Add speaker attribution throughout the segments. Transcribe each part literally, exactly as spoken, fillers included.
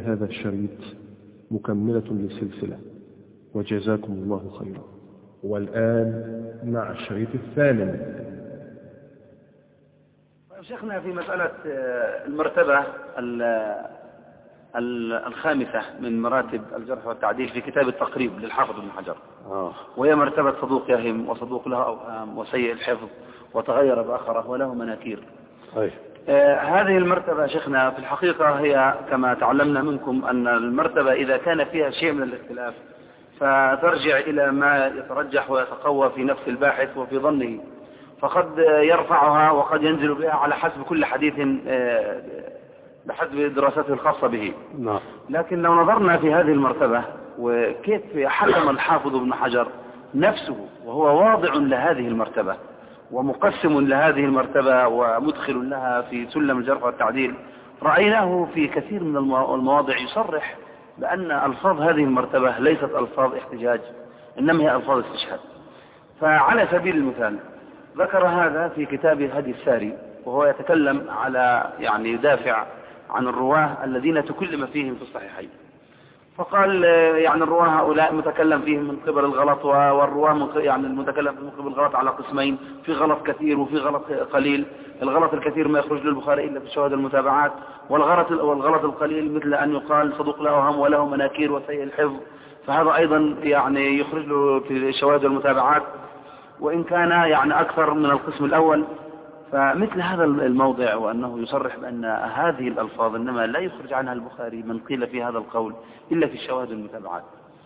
Speaker 1: هذا الشريط مكملة للسلسلة، وجزاكم الله خيرا. والآن مع الشريط الثامن.
Speaker 2: شيخنا في مسألة المرتبة الخامسة من مراتب الجرح والتعديل في كتاب التقريب للحافظ ابن حجر، وهي مرتبة صدوق يهم وصدوق له أوهام وسيء الحفظ وتغير بآخره وله مناكير.
Speaker 3: أي.
Speaker 2: آه هذه المرتبة شيخنا في الحقيقة هي كما تعلمنا منكم أن المرتبة إذا كان فيها شيء من الاختلاف فترجع إلى ما يترجح ويتقوى في نفس الباحث وفي ظنه، فقد يرفعها وقد ينزل بها على حسب كل حديث آه بحسب دراسته الخاصة به.
Speaker 3: نعم.
Speaker 2: لكن لو نظرنا في هذه المرتبة وكيف حكم الحافظ ابن حجر نفسه وهو واضع لهذه المرتبة ومقسم لهذه المرتبة ومدخل لها في سلم الجرح والتعديل، رأيناه في كثير من المواضع يصرح بأن ألفاظ هذه المرتبة ليست ألفاظ احتجاج، إنما هي ألفاظ استشهاد. فعلى سبيل المثال ذكر هذا في كتاب هدي الساري، وهو يتكلم على يعني يدافع عن الرواه الذين تكلم فيهم في الصحيحين، فقال يعني الرواه هؤلاء متكلم فيهم من قبل الغلط، والرواه يعني المتكلم من قبل الغلط على قسمين، في غلط كثير وفي غلط قليل. الغلط الكثير ما يخرج للبخاري إلا في الشواهد المتابعات، والغلط والغلط القليل مثل أن يقال صدوق له أوهام وله مناكير وسيء الحفظ، فهذا أيضا يعني يخرج له في الشواهد المتابعات وإن كان يعني أكثر من القسم الأول. فمثل هذا الموضع وأنه يصرح بأن هذه الألفاظ إنما لا يخرج عنها البخاري من قيل في هذا القول إلا في الشواهد المتابعات،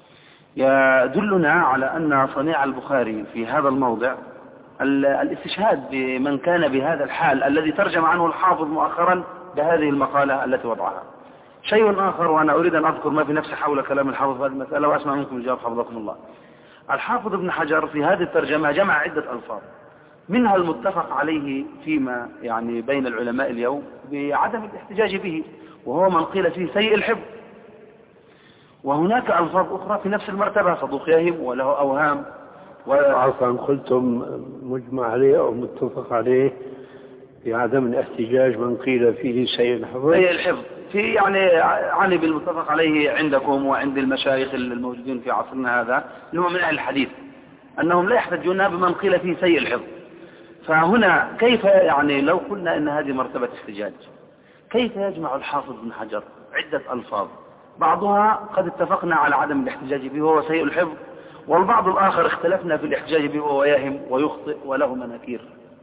Speaker 2: يدلنا على أن صنيع البخاري في هذا الموضع الاستشهاد بمن كان بهذا الحال الذي ترجم عنه الحافظ مؤخرا بهذه المقالة التي وضعها. شيء آخر، وأنا أريد أن أذكر ما في نفسي حول كلام الحافظ في هذه المسألة وأسمع منكم الجواب حفظكم الله. الحافظ ابن حجر في هذه الترجمة جمع عدة ألفاظ، منها المتفق عليه فيما يعني بين العلماء اليوم بعدم الاحتجاج به، وهو من قيل فيه سيء الحفظ. وهناك ألفاظ أخرى في نفس المرتبة، صدوق يهم وله أوهام
Speaker 3: و... عفوا قلتم مجمع عليه أو متفق عليه بعدم الاحتجاج من قيل فيه سيء الحفظ.
Speaker 2: سيء الحفظ في يعني عني بالمتفق عليه عندكم وعند المشايخ الموجودين في عصرنا هذا اللي هو من أهل الحديث، أنهم لا يحتجون بمن قيل فيه سيء الحفظ. فهنا كيف يعني لو قلنا إن هذه مرتبة احتجاج، كيف يجمع الحافظ ابن حجر عدة ألفاظ بعضها قد اتفقنا على عدم الاحتجاج به وهو سيء الحفظ، والبعض الآخر اختلفنا في الاحتجاج به وهو يهم ويخطئ وله مناكير.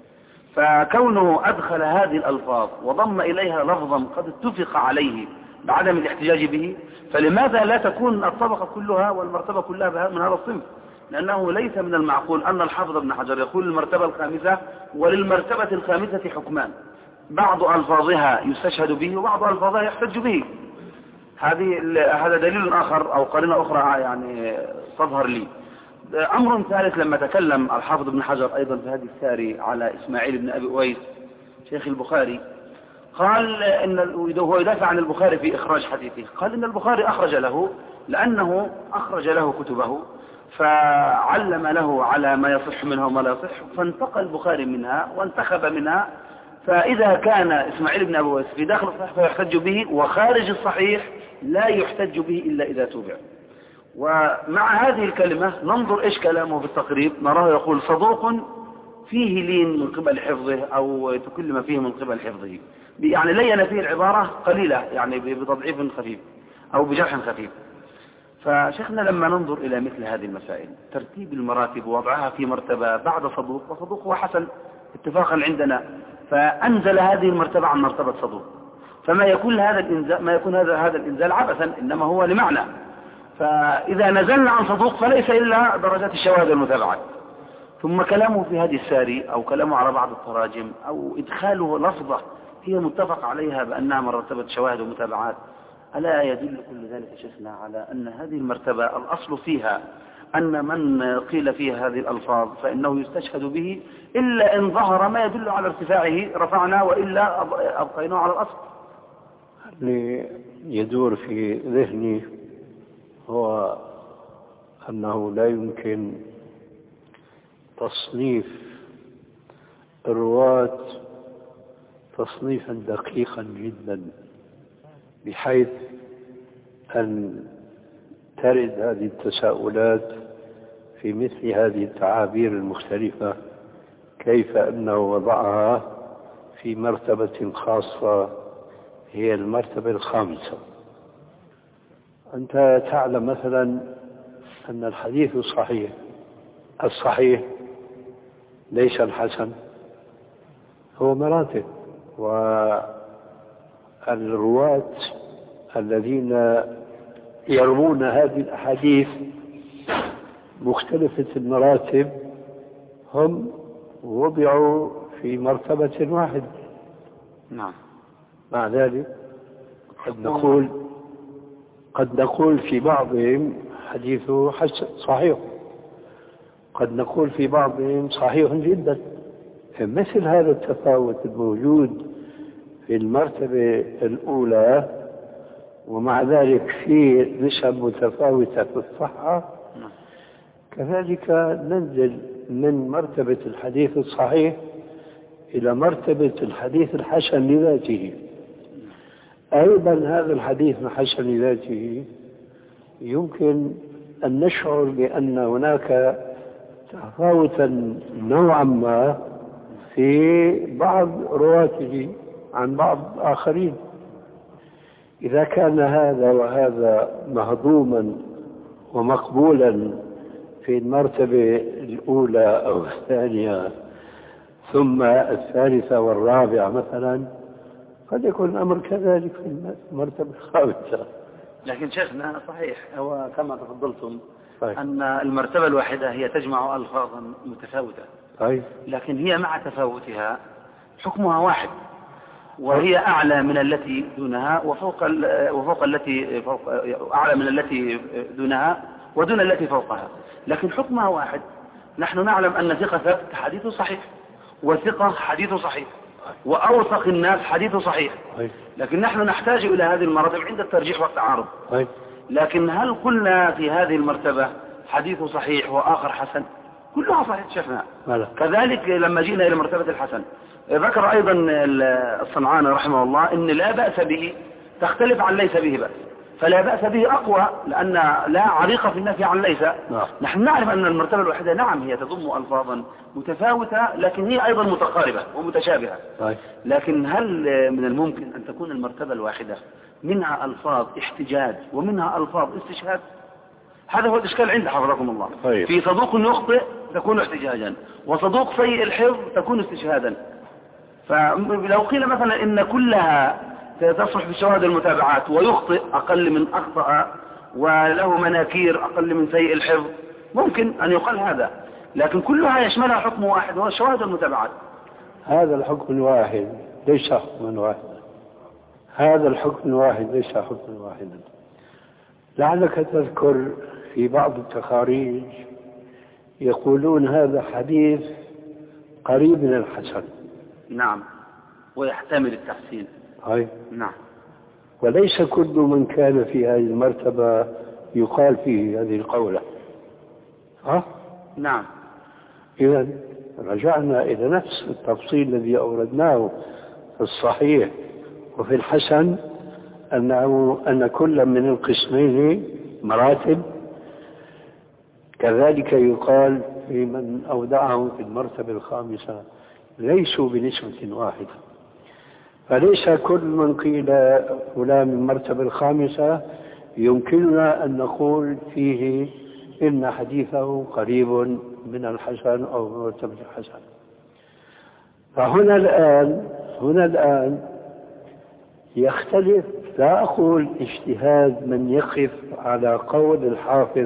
Speaker 2: فكونه أدخل هذه الألفاظ وضم إليها لفظا قد اتفق عليه بعدم الاحتجاج به، فلماذا لا تكون الطبقة كلها والمرتبة كلها من هذا الصنف؟ لأنه ليس من المعقول أن الحافظ ابن حجر يقول المرتبة الخامسة وللمرتبة الخامسة حكمان، بعض ألفاظها يستشهد به وبعض ألفاظها يحتج به. هذه هذا دليل آخر أو قرينة أخرى يعني تظهر لي. أمر ثالث، لما تكلم الحافظ ابن حجر أيضا في هذه الساري على إسماعيل بن أبي أويس شيخ البخاري، قال إن هو يدافع عن البخاري في إخراج حديثه، قال إن البخاري أخرج له لأنه أخرج له كتبه فعلم له على ما يصح منها وما لا يصح، فانتقى البخاري منها وانتخب منها. فإذا كان إسماعيل بن أبي أويس في داخل الصحيح فيحتج به، وخارج الصحيح لا يحتج به إلا إذا توبع. ومع هذه الكلمة ننظر إيش كلامه في التقريب، نراه يقول صدوق فيه لين من قبل حفظه أو تكلم فيه من قبل حفظه، يعني لين فيه العبارة قليلة يعني بتضعيف خفيف أو بجرح خفيف. فشيخنا لما ننظر إلى مثل هذه المسائل ترتيب المراتب ووضعها في مرتبة بعد صدوق، وصدوق هو حسن اتفاقا عندنا، فأنزل هذه المرتبة عن مرتبة صدوق، فما يكون هذا الإنزال ما يكون هذا هذا الإنزال عبثا، إنما هو لمعنى. فإذا نزلنا عن صدوق فليس إلا درجات الشواهد والمتابعات. ثم كلامه في هذه الساري أو كلامه على بعض التراجم أو إدخاله لفظة هي متفق عليها بأنها مرتبة شواهد ومتابعات، ألا يدل كل ذلك شيخنا على أن هذه المرتبة الأصل فيها أن من قيل فيها هذه الألفاظ فإنه يستشهد به، إلا إن ظهر ما يدل على ارتفاعه رفعنا، وإلا أبقيناه على الأصل.
Speaker 3: اللي يدور في ذهني هو أنه لا يمكن تصنيف الرواة تصنيفا دقيقا جدا، بحيث أن ترد هذه التساؤلات في مثل هذه التعابير المختلفة، كيف أنه وضعها في مرتبة خاصة هي المرتبة الخامسة. أنت تعلم مثلا أن الحديث الصحيح الصحيح ليس الحسن، هو مراتب، والرواة الذين يروون هذه الأحاديث مختلفة المراتب هم وضعوا في مرتبة واحدة.
Speaker 2: نعم.
Speaker 3: مع ذلك قد نقول قد نقول في بعضهم حديثه حسن صحيح، قد نقول في بعضهم صحيح جدا. مثل هذا التفاوت الموجود في المرتبة الأولى ومع ذلك في نسب متفاوتة في الصحة، كذلك ننزل من مرتبة الحديث الصحيح إلى مرتبة الحديث الحسن لذاته. أيضا هذا الحديث الحسن لذاته يمكن أن نشعر بأن هناك تفاوتا نوعا ما في بعض رواته عن بعض آخرين. إذا كان هذا وهذا مهضوما ومقبولا في المرتبة الأولى أو الثانية ثم الثالثة والرابعة مثلا، قد يكون الأمر كذلك في المرتبة الخامسة.
Speaker 2: لكن شيخنا صحيح هو كما تفضلتم
Speaker 3: صحيح.
Speaker 2: أن المرتبة الواحدة هي تجمع ألفاظا متفاوتة،
Speaker 3: صحيح.
Speaker 2: لكن هي مع تفاوتها حكمها واحد، وهي أعلى من التي دونها وفوق وفوق التي فوق أعلى من التي دونها ودون التي فوقها، لكن حكمها واحد. نحن نعلم أن ثقة ثبت حديثه صحيح، وثقة حديثه صحيح، وأوثق الناس حديثه صحيح، لكن نحن نحتاج إلى هذه المراتب عند الترجيح والتعارض. لكن هل قلنا في هذه المرتبة حديثه صحيح وآخر حسن؟ كلها صحيح شفنا. كذلك لما جئنا إلى مرتبة الحسن ذكر أيضا الصنعاني رحمه الله إن لا بأس به تختلف عن ليس به بأس، فلا بأس به أقوى لأن لا عريقة في النفي عن ليس. نعم. نحن نعرف أن المرتبة الواحدة نعم هي تضم ألفاظا متفاوتة، لكن هي أيضا متقاربة ومتشابهة. طيب. لكن هل من الممكن أن تكون المرتبة الواحدة منها ألفاظ احتجاج ومنها ألفاظ استشهاد؟ هذا هو الإشكال عند حفظكم الله. طيب. في صدوق يخطئ تكون احتجاجا، وصدوق سيء الحفظ تكون استشهادا. فلو قيل مثلا إن كلها تصلح في شواهد المتابعات ويخطئ أقل من أخطأ وله مناكير أقل من سيء الحفظ، ممكن أن يقال هذا، لكن كلها يشملها حكم واحد وهو شواهد المتابعات.
Speaker 3: هذا الحكم الواحد ليس حكما واحدا، هذا الحكم الواحد ليس حكما واحدا. لعلك تذكر في بعض التخاريج يقولون هذا حديث قريب من الحسن.
Speaker 2: نعم، ويحتمل التحسين.
Speaker 3: هاي.
Speaker 2: نعم.
Speaker 3: وليس كل من كان في هذه المرتبة يقال فيه هذه القولة. ها؟
Speaker 2: نعم.
Speaker 3: إذا رجعنا إلى نفس التفصيل الذي أوردناه في الصحيح وفي الحسن، أنه أن كل من القسمين مراتب، كذلك يقال في من أودعه في المرتبة الخامسة ليسوا بنسبة واحدة. فليس كل من قيل فلان من المرتبة الخامسة يمكننا أن نقول فيه إن حديثه قريب من الحسن أو من مرتبة الحسن. فهنا الآن هنا الآن يختلف، لا أقول اجتهاد من يقف على قول الحافظ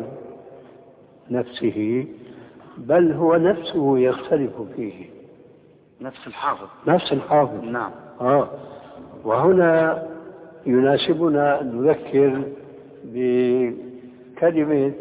Speaker 3: نفسه، بل هو نفسه يختلف فيه.
Speaker 2: نفس الحافظ
Speaker 3: نفس الحافظ.
Speaker 2: نعم.
Speaker 3: آه. وهنا يناسبنا أن نذكر بكلمة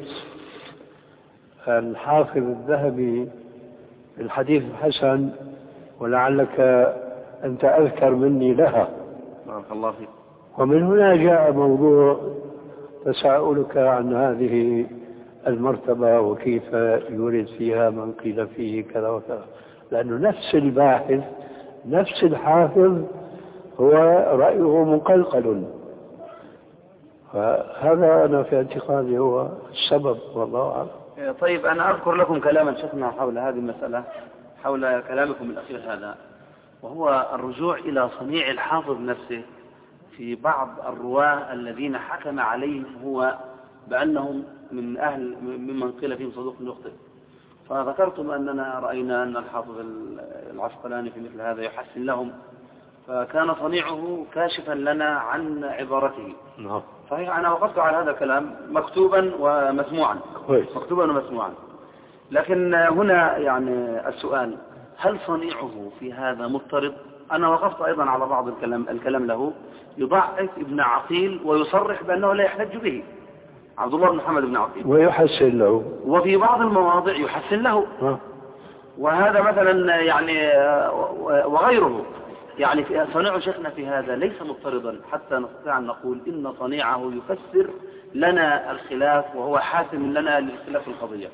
Speaker 3: الحافظ الذهبي في الحديث الحسن، ولعلك أنت أذكر مني لها.
Speaker 2: بارك الله فيك.
Speaker 3: ومن هنا جاء موضوع تساؤلك عن هذه المرتبة وكيف يورد فيها من قيل فيه كذا وكذا، لأنه نفس الباحث نفس الحافظ هو رأيه مقلقل. فهذا أنا في اعتقادي هو السبب والله أعلم.
Speaker 2: طيب أنا أذكر لكم كلاما شفنا حول هذه المسألة، حول كلامكم الأخير هذا، وهو الرجوع إلى صنيع الحافظ نفسه في بعض الرواة الذين حكم عليهم هو بأنهم من أهل ممن قيل فيهم صدوق يخطئ. فذكرتم أننا رأينا أن الحافظ العسقلاني في مثل هذا يحسن لهم، فكان صنيعه كاشفا لنا عن عبارته.
Speaker 3: نعم.
Speaker 2: صحيح أنا وقفت على هذا الكلام مكتوبا ومسموعا.
Speaker 3: كويس.
Speaker 2: مكتوبا ومسموعا. لكن هنا يعني السؤال، هل صنيعه في هذا مضطرد؟ أنا وقفت أيضا على بعض الكلام, الكلام له يضعف ابن عقيل ويصرح بأنه لا يحتج به، عبد الله بن محمد بن عقيل،
Speaker 3: ويحسن له،
Speaker 2: وفي بعض المواضع يحسن له.
Speaker 3: ها.
Speaker 2: وهذا مثلا يعني وغيره، يعني صنيع شيخنا في هذا ليس مضطردا حتى نستطيع أن نقول إن صنيعه يفسر لنا الخلاف وهو حاسم لنا للخلاف القضية.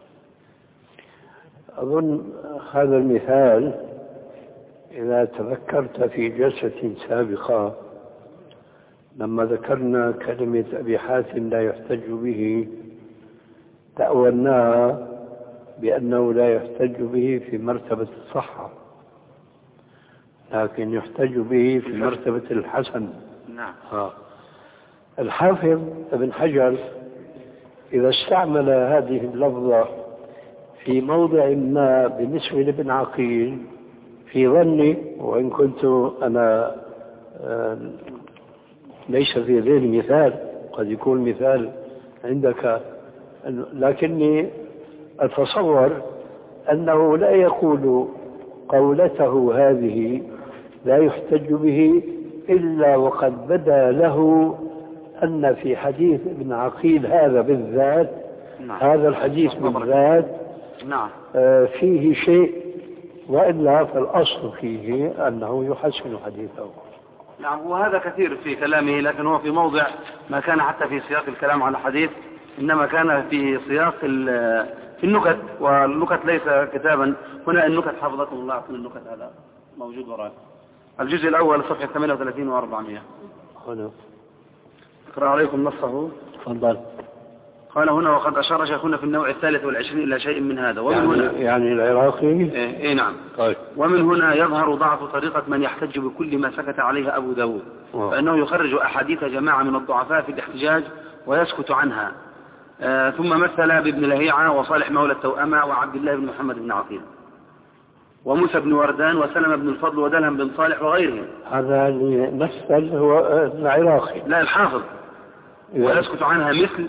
Speaker 3: أظن هذا المثال إذا تذكرت في جلسة سابقة لما ذكرنا كلمة أبي حاتم لا يحتج به، تأولناها بأنه لا يحتج به في مرتبة الصحة، لكن يحتج به في مرتبة الحسن.
Speaker 2: نعم.
Speaker 3: ها. الحافظ ابن حجر إذا استعمل هذه اللفظة في موضع ما بالنسبة لابن عقيل في ظني، وإن كنت أنا ليس في ذهني مثال، قد يكون مثال عندك، لكني أتصور أنه لا يقول قولته هذه لا يحتج به إلا وقد بدا له أن في حديث ابن عقيل هذا بالذات،
Speaker 2: نعم.
Speaker 3: هذا الحديث بالذات
Speaker 2: نعم.
Speaker 3: فيه شيء، وإلا فالأصل فيه أنه يحسن حديثه.
Speaker 2: نعم. وهذا كثير في كلامه، لكن هو في موضع ما كان حتى في سياق الكلام على حديث، إنما كان في سياق في النكت، والنكت ليس كتابا. هنا النكت حفظكم الله، أعطنا النكت هذا موجود وراء الجزء الأول صفحة ثمانية وثلاثين وأربعمائة.
Speaker 3: هنا
Speaker 2: أقرأ عليكم نصه.
Speaker 3: تفضل.
Speaker 2: قال هنا: وقد أشار شيخنا في النوع الثالث والعشرين إلى شيء من هذا. ومن
Speaker 3: يعني,
Speaker 2: هنا
Speaker 3: يعني العراقي.
Speaker 2: إيه, إيه نعم.
Speaker 3: طيب.
Speaker 2: ومن هنا يظهر ضعف طريقة من يحتج بكل ما سكت عليه أبو داود،
Speaker 3: أوه.
Speaker 2: فإنه يخرج أحاديث جماعة من الضعفاء في الاحتجاج ويسكت عنها. آه ثم مثل بابن لهيعة وصالح مولى التوأمة وعبد الله بن محمد بن عقيل وموسى بن وردان وسلم بن الفضل ودلهم بن صالح وغيرهم.
Speaker 3: هذا اللي مثل هو العراقي.
Speaker 2: لا، الحافظ. ويسكت عنها مثل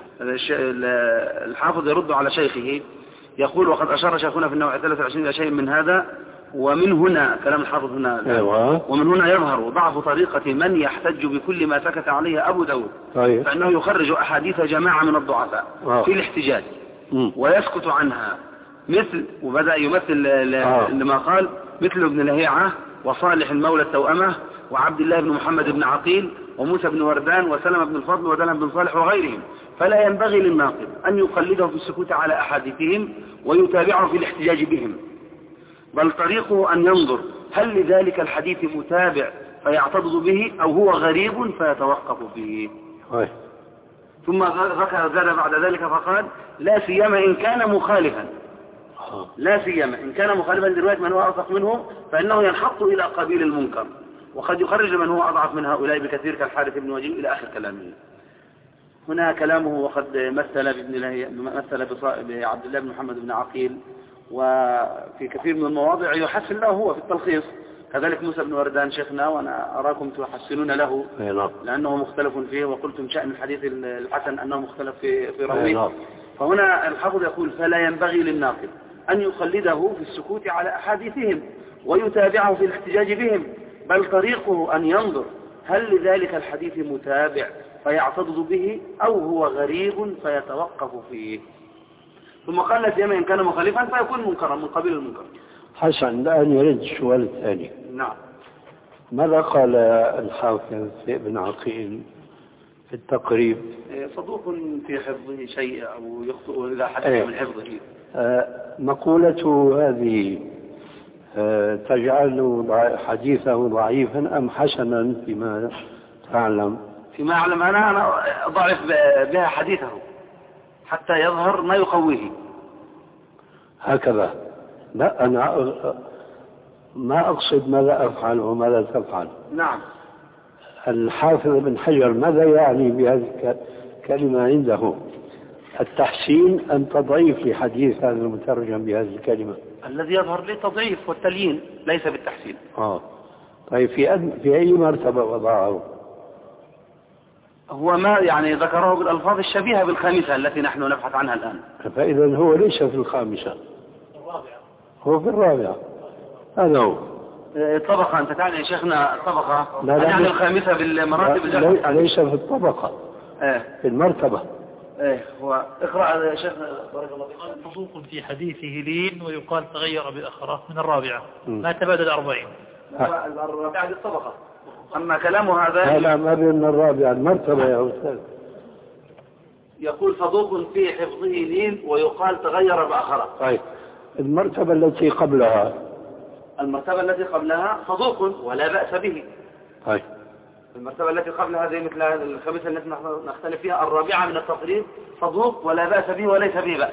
Speaker 2: الحافظ يرد على شيخه يقول: وقد أشار شيخنا في النوع الثالث والعشرين إلى شيء من هذا. ومن هنا كلام الحافظ هنا.
Speaker 3: أيوة.
Speaker 2: ومن هنا يظهر ضعف طريقة من يحتج بكل ما سكت عليه أبو داود.
Speaker 3: طيب.
Speaker 2: فإنه يخرج أحاديث جماعة من الضعفاء
Speaker 3: أوه.
Speaker 2: في الاحتجاج
Speaker 3: م.
Speaker 2: ويسكت عنها مثل، وبدأ يمثل لما قال مثل ابن لهيعة وصالح المولى التوأمة وعبد الله بن محمد بن عقيل وموسى بن وردان وسلم بن الفضل ودلهم بن صالح وغيرهم. فلا ينبغي للناقد أن يقلده في السكوت على أحاديثهم ويتابعه في الاحتجاج بهم، بل طريقه أن ينظر هل لذلك الحديث متابع فيعتضد به أو هو غريب فيتوقف به.
Speaker 3: أي.
Speaker 2: ثم ذكر زاد بعد ذلك فقال: لا سيما إن كان مخالفا لا سيما إن كان مخالفا لرواية من هو أوثق منه، فإنه ينحط إلى قبيل المنكر، وقد يخرج من هو أضعف من هؤلاء بكثير كالحارث بن وجيه إلى آخر كلامه. هنا كلامه: وقد مثل بابن الله مثل بعبد الله بن محمد بن عقيل، وفي كثير من المواضع يحسن له هو في التلخيص. كذلك موسى بن وردان شيخنا، وأنا أراكم تحسنون له لأنه مختلف فيه، وقلتم شأن الحديث الحسن أنه مختلف في في رويه. فهنا الحافظ يقول: فلا ينبغي للناقد أن يقلده في السكوت على أحاديثهم ويتابعه في الاحتجاج بهم، بل طريقه أن ينظر هل لذلك الحديث متابع فيعتضد به أو هو غريب فيتوقف فيه. ثم قال: لا سيما إن كان مخالفا فيكون منكرا من قبيل المنكر.
Speaker 3: حسن، الآن يرد السؤال الثاني.
Speaker 2: نعم.
Speaker 3: ماذا قال الحافظ ابن عقيل في التقريب؟
Speaker 2: صدوق في حفظه شيء أو يخطئ إذا حدث
Speaker 3: أيه.
Speaker 2: من حفظه.
Speaker 3: آه مقولته هذه آه تجعل حديثه ضعيفا أم حسنا فيما تعلم
Speaker 2: فيما أعلم أنا أنا ضعف بها حديثه حتى يظهر ما يقويه.
Speaker 3: هكذا. لا أنا ما أقصد ماذا أفعل وماذا تفعل.
Speaker 2: نعم.
Speaker 3: الحافظ بن حجر ماذا يعني بهذه الكلمة عنده؟ التحسين أم تضعيف لحديث هذا المترجم بهذه الكلمة؟
Speaker 2: الذي يظهر لي تضعيف والتليين ليس بالتحسين.
Speaker 3: آه. طيب في أد... في أي مرتبة وضعه؟
Speaker 2: هو ما يعني ذكره بالألفاظ الشبيهة بالخامسة التي نحن نبحث عنها الآن.
Speaker 3: فإذا هو ليس في الخامسة،
Speaker 2: الرابعة.
Speaker 3: هو في الرابعة. هذا هو.
Speaker 2: الطبقة أنت تعني يا شيخنا الطبقة؟
Speaker 3: لا لا
Speaker 2: يعني الخامسة بالمراتب.
Speaker 3: لا ليس في الطبقة.
Speaker 2: إيه.
Speaker 3: في المرتبة.
Speaker 2: إيه هو اقرأ يا شيخنا بارك الله فيك.
Speaker 4: صدوق في حديثه لين ويقال تغير بأخره من الرابعة ما تبادل أربعين.
Speaker 2: الرابعة دي الطبقة. أما كلامه هذا
Speaker 3: لا لا ما بين الرابعة المرتبة يا أستاذ.
Speaker 2: يقول صدوق في حفظه لين ويقال تغير بأخره.
Speaker 3: طيب المرتبة التي قبلها.
Speaker 2: المرتبة التي قبلها صدوق ولا بأس به.
Speaker 3: طيب
Speaker 2: المرتبة التي قبلها هذه مثل الخامسة التي نختلف فيها. الرابعة من التقريب صدوق ولا بأس به وليس به بأس.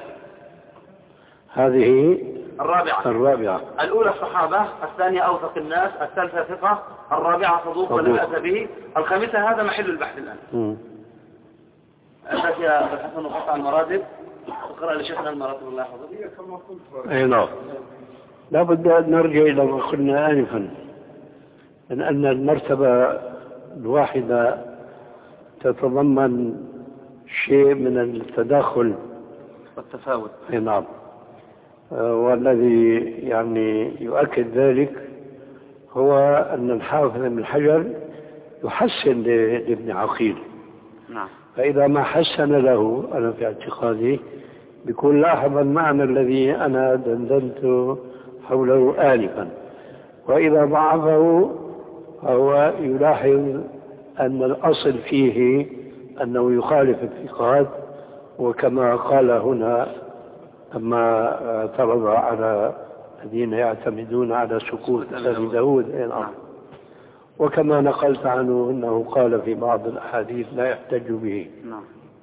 Speaker 3: هذه
Speaker 2: الرابعة.
Speaker 3: الرابعة.
Speaker 2: الأولى الصحابة، الثانية أوثق الناس، الثالثة ثقة، الرابعة صدوق ولا بأس به، الخامسة هذا محل البحث الآن. أساس يا حسن وقطع المراتب. اقرأ لشيخنا المراتب الله يحفظه.
Speaker 3: أي نعم. لابد أن نرجع إلى ما قلنا آنفا من أن المرتبة الواحدة تتضمن شيء من التداخل
Speaker 2: والتفاوت.
Speaker 3: أي نعم. والذي يعني يؤكد ذلك هو أن الحافظ بن حجر يحسن لابن عقيل.
Speaker 2: نعم.
Speaker 3: فإذا ما حسن له أنا في اعتقادي بيكون لاحظ المعنى الذي أنا دندنت حوله آنفا، وإذا ضعفه فهو يلاحظ أن الأصل فيه أنه يخالف الثقات، وكما قال هنا أما اعترض على الذين يعتمدون على سكوت أبي داود. نعم. وكما نقلت عنه أنه قال في بعض الأحاديث لا يحتج به.
Speaker 2: نعم.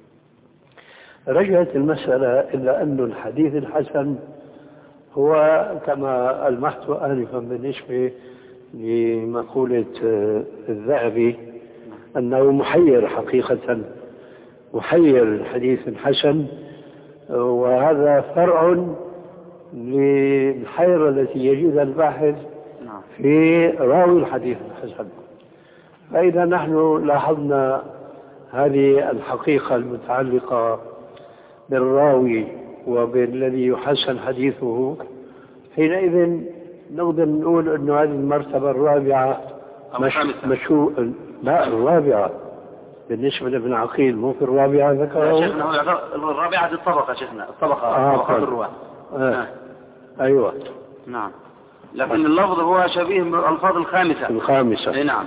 Speaker 3: رجعت المسألة إلا أن الحديث الحسن هو كما ألمحت آنفا بالنسبة لمقولة الذهبي أنه محير حقيقة، محير الحديث الحسن، وهذا فرع للحيرة التي يجدها الباحث في راوي الحديث الحسن. فإذا نحن لاحظنا هذه الحقيقة المتعلقة بالراوي وبالذي يحسن حديثه، حينئذ نقدر نقول أن هذه المرتبة الرابعة مش مشو لا الرابعة بالنسبة لابن عقيل، مو في الرابعة ذكره.
Speaker 2: شيخنا الرابعة دي الطبقة شيخنا الطبقة
Speaker 3: آه
Speaker 2: طبقة الرواة.
Speaker 3: آه. أيوة.
Speaker 2: نعم. لكن اللفظ هو شبيه بالألفاظ الخامسة.
Speaker 3: الخامسة.
Speaker 2: اي نعم.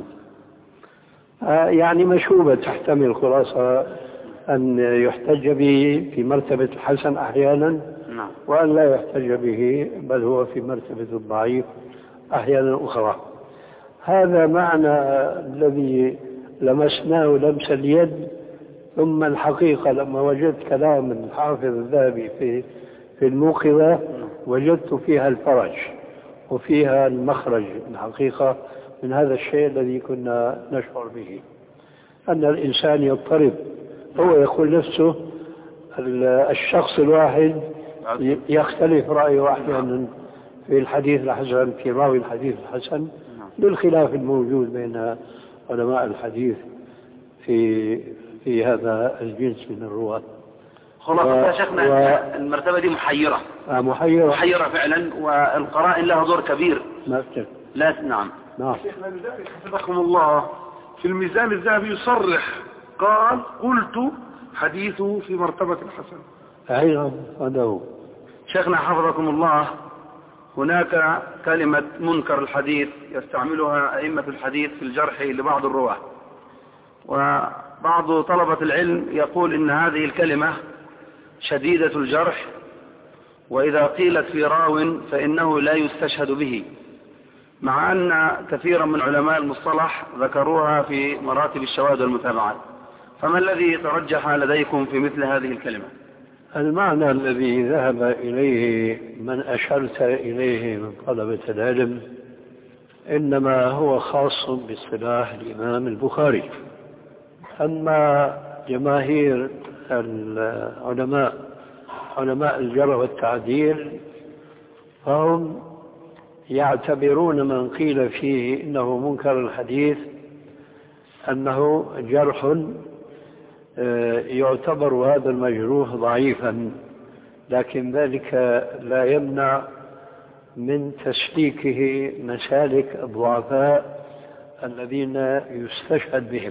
Speaker 3: آه يعني مشوبة تحتمل خلاصة أن يحتج به في مرتبة الحسن أحيانا.
Speaker 2: نعم.
Speaker 3: وأن لا يحتج به بل هو في مرتبة الضعيف أحيانا أخرى. هذا معنى الذي لمسناه لمس اليد. ثم الحقيقة لما وجدت كلام الحافظ الذهبي في في الموقظة وجدت فيها الفرج وفيها المخرج الحقيقة من هذا الشيء الذي كنا نشعر به، أن الإنسان يضطرب. هو يقول نفسه الشخص الواحد يختلف رأيه أحيانا في الحديث الحسن، في راوي الحديث الحسن، للخلاف الموجود بين علماء الحديث في في هذا الجنس من الرواة.
Speaker 2: خلاصة يا شيخنا و... المرتبة دي محيرة.
Speaker 3: آه محيرة.
Speaker 2: محيرة فعلا، والقرائن لها دور كبير.
Speaker 3: نعم.
Speaker 2: لا نعم.
Speaker 3: نعم.
Speaker 1: شيخنا لذلك حفظكم الله في الميزان الذهبي يصرح قال قلت حديثه في مرتبة الحسن.
Speaker 3: أيضا هذا هو.
Speaker 2: شيخنا حفظكم الله، هناك كلمة منكر الحديث يستعملها أئمة الحديث في الجرح لبعض الرواة، وبعض طلبة العلم يقول إن هذه الكلمة شديدة الجرح، وإذا قيلت في راو فإنه لا يستشهد به، مع أن كثيرا من علماء المصطلح ذكروها في مراتب الشواذ والمتابعات، فما الذي ترجح لديكم في مثل هذه الكلمة؟
Speaker 3: المعنى الذي ذهب إليه من أشرت إليه من طلبة العلم إنما هو خاص باصطلاح الإمام البخاري. أما جماهير العلماء علماء الجرح والتعديل فهم يعتبرون من قيل فيه إنه منكر الحديث أنه جرح يعتبر هذا المجروح ضعيفا، لكن ذلك لا يمنع من تسليكه مسالك الضعفاء الذين يستشهد بهم.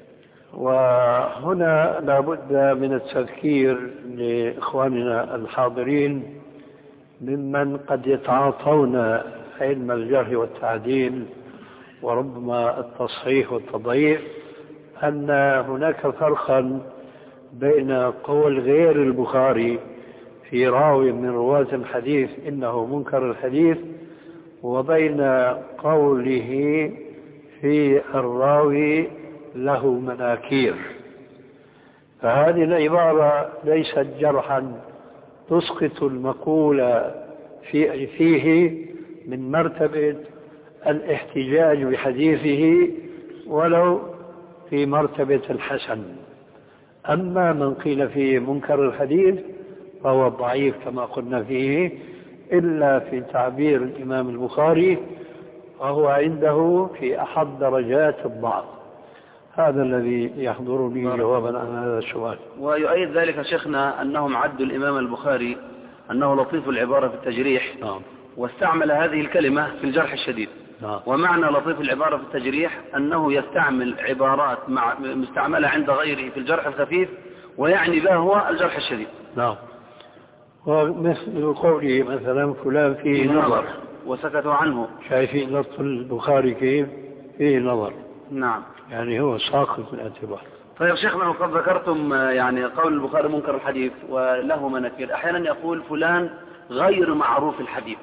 Speaker 3: وهنا لا بد من التذكير لإخواننا الحاضرين ممن قد يتعاطون علم الجرح والتعديل وربما التصحيح والتضعيف أن هناك فرقا بين قول غير البخاري في راوي من رواة الحديث إنه منكر الحديث وبين قوله في الراوي له مناكير. فهذه العبارة ليست جرحا تسقط المقولة في فيه من مرتبة الاحتجاج بحديثه ولو في مرتبة الحسن. أما من قيل فيه منكر الحديث فهو ضعيف كما قلنا فيه، إلا في تعبير الإمام البخاري وهو عنده في أحد درجات الضعف. هذا الذي يحضرني جوابا عن هذا السؤال.
Speaker 2: ويؤيد ذلك شيخنا أنهم عدوا الإمام البخاري أنه لطيف العبارة في التجريح، نعم، واستعمل هذه الكلمة في الجرح الشديد، نعم. ومعنى لطيف العبارة في التجريح أنه يستعمل عبارات مع مستعملة عند غيره في الجرح الخفيف ويعني به هو الجرح الشديد،
Speaker 3: نعم. ومثل قوله مثلا فلان فيه نظر
Speaker 2: وسكتوا عنه.
Speaker 3: شايفين لطف البخاري كيف فيه نظر،
Speaker 2: نعم،
Speaker 3: يعني هو ساقط الاعتبار.
Speaker 2: طيب شيخنا، وقد ذكرتم يعني قول البخاري منكر الحديث وله مناكير، أحيانا يقول فلان غير معروف الحديث،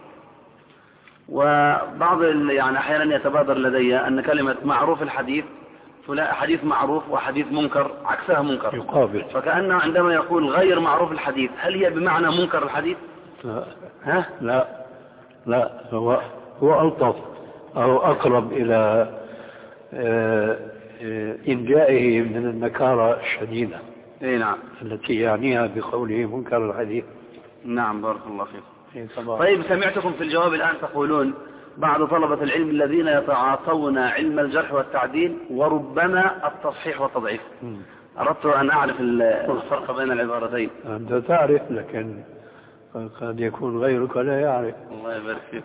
Speaker 2: وبعض يعني أحيانا يتبادر لدي أن كلمة معروف الحديث فلان حديث معروف وحديث منكر عكسها منكر
Speaker 3: يقابل،
Speaker 2: فكأنه عندما يقول غير معروف الحديث هل هي بمعنى منكر الحديث؟
Speaker 3: لا
Speaker 2: ها؟
Speaker 3: لا لا هو هو ألطف أو أقرب إلى إنجائه من النكارة الشديدة،
Speaker 2: اي نعم،
Speaker 3: التي يعنيها بقوله منكر الحديث.
Speaker 2: نعم، بارك الله فيكم. طيب سمعتكم في الجواب الآن تقولون بعض طلبة العلم الذين يتعاطون علم الجرح والتعديل وربما التصحيح والتضعيف. م. أردت أن أعرف الفرق بين العبارتين.
Speaker 3: أنت تعرف، لكن قد يكون غيرك لا يعرف.
Speaker 2: الله يبارك فيك.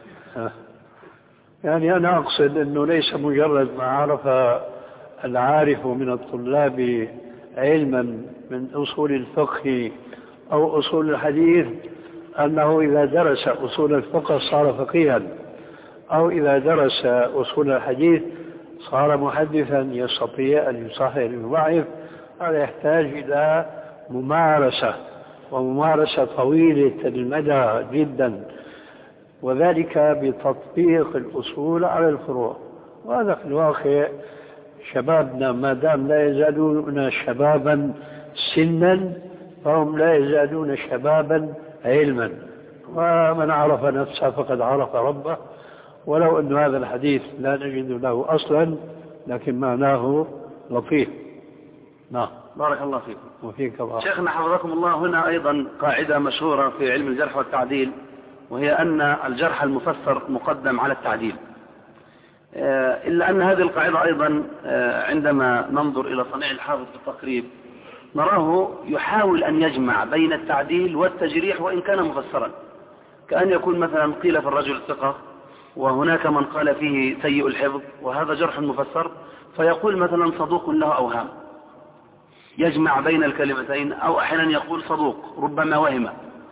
Speaker 3: يعني أنا أقصد أنه ليس مجرد ما عرف العارف من الطلاب علما من أصول الفقه أو أصول الحديث أنه إذا درس أصول الفقه صار فقيها، أو إذا درس أصول الحديث صار محدثا يستطيع أن يصحح ويضعف. هذا يحتاج إلى ممارسة، وممارسة طويلة المدى جدا، وذلك بتطبيق الأصول على الفروع. وهذا في الواقع شبابنا ما دام لا يزالون شبابا سنا فهم لا يزالون شبابا علما، ومن عرف نفسه فقد عرف ربه، ولو أن هذا الحديث لا نجد له أصلا لكن معناه لطيف. نعم،
Speaker 2: بارك الله فيكم.
Speaker 3: وفيك الله.
Speaker 2: شيخنا حفظكم الله، هنا أيضا قاعدة مشهورة في علم الجرح والتعديل، وهي أن الجرح المفسر مقدم على التعديل، إلا أن هذه القاعدة أيضا عندما ننظر إلى صنيع الحافظ في التقريب نراه يحاول أن يجمع بين التعديل والتجريح وإن كان مفسرا، كأن يكون مثلا قيل في الرجل ثقة وهناك من قال فيه سيء الحفظ وهذا جرح مفسر، فيقول مثلا صدوق له أوهام، يجمع بين الكلمتين، أو أحيانا يقول صدوق ربما وهم.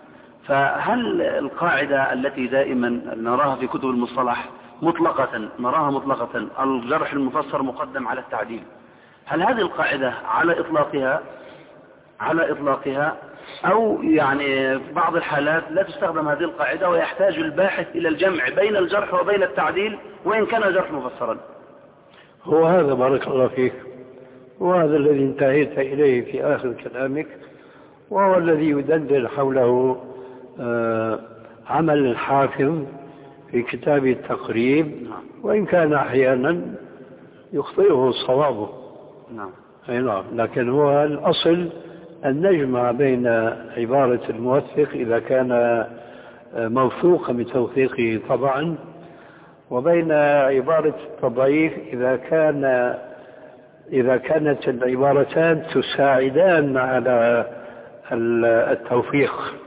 Speaker 2: فهل القاعدة التي دائما نراها في كتب المصطلح مطلقة نراها مطلقة الجرح المفسر مقدم على التعديل، هل هذه القاعدة على إطلاقها على إطلاقها أو يعني في بعض الحالات لا تستخدم هذه القاعدة ويحتاج الباحث إلى الجمع بين الجرح وبين التعديل وإن كان الجرح مفسرا.
Speaker 3: هو هذا بارك الله فيك، وهذا الذي انتهيت إليه في آخر كلامك، وهو الذي يدندن حوله آه عمل الحافظ في كتاب التقريب، وإن كان أحيانا يخطئه صوابه.
Speaker 2: نعم.
Speaker 3: أي نعم، لكن هو الأصل أن نجمع بين عبارة الموثق إذا كان موثوقا بتوثيقه طبعا، وبين عبارة التضعيف إذا كان إذا كانت العبارتان تساعدان على التوفيق.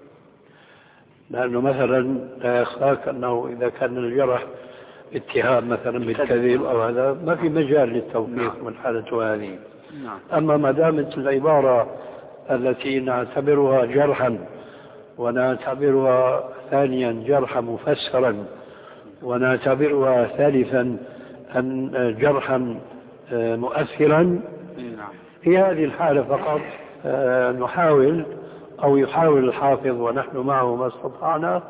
Speaker 3: لأنه مثلا لا يخفاك أنه إذا كان الجرح اتهام مثلا بالكذب أو هذا ما في مجال للتوفيق من حالته هذه. أما ما دامت العبارة التي نعتبرها جرحا ونعتبرها ثانيا جرحا مفسرا ونعتبرها ثالثا أن جرحا مؤثرا، في هذه الحالة فقط نحاول أو يحاول الحافظ ونحن معه ما استطعنا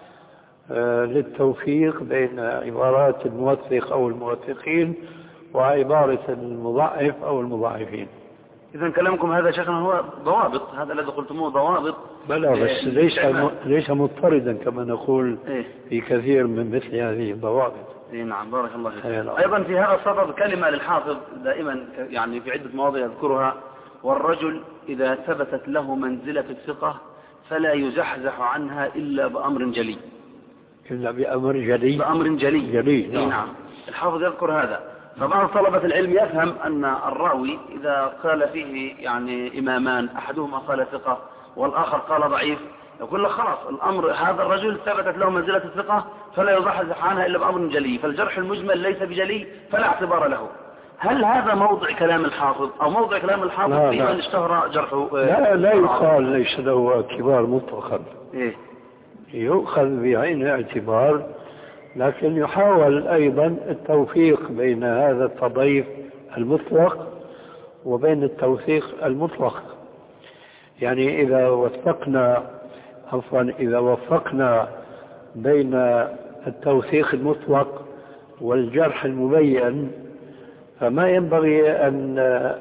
Speaker 3: للتوفيق بين عبارات الموثق أو الموثقين وعبارة المضعف أو المضاعفين.
Speaker 2: إذا كلامكم هذا شيخنا هو ضوابط، هذا الذي قلتموه ضوابط.
Speaker 3: بلى بس ليس ليس مضطردا كما نقول
Speaker 2: إيه؟
Speaker 3: في كثير من مثل هذه الضوابط.
Speaker 2: إيه نعم بارك الله فيك. أيضا في هذا الصدد كلمة للحافظ دائما يعني في عدة مواضع يذكرها: والرجل إذا ثبتت له منزلة الثقة فلا يزحزح عنها إلا بأمر جلي.
Speaker 3: إلا بأمر جلي.
Speaker 2: بأمر جلي.
Speaker 3: جلي.
Speaker 2: نعم. نعم. الحافظ يذكر هذا. فبعض طلبة العلم يفهم أن الراوي إذا قال فيه يعني إمامان أحدهما قال ثقة والآخر قال ضعيف، يقول لك خلاص الأمر هذا الرجل ثبتت له منزلة الثقة فلا يزحزح عنها إلا بأمر جلي، فالجرح المجمل ليس بجلي فلا اعتبار له. هل هذا موضع كلام الحافظ أو موضع كلام الحافظ في من اشتهر جرحه؟
Speaker 3: لا لا يقال ليس له اعتبار مطلقا.
Speaker 2: إيه؟
Speaker 3: يؤخذ بعين الاعتبار، لكن يحاول أيضا التوفيق بين هذا التضعيف المطلق وبين التوثيق المطلق. يعني إذا وفقنا عفوا إذا وفقنا بين التوثيق المطلق والجرح المبين فما ينبغي أن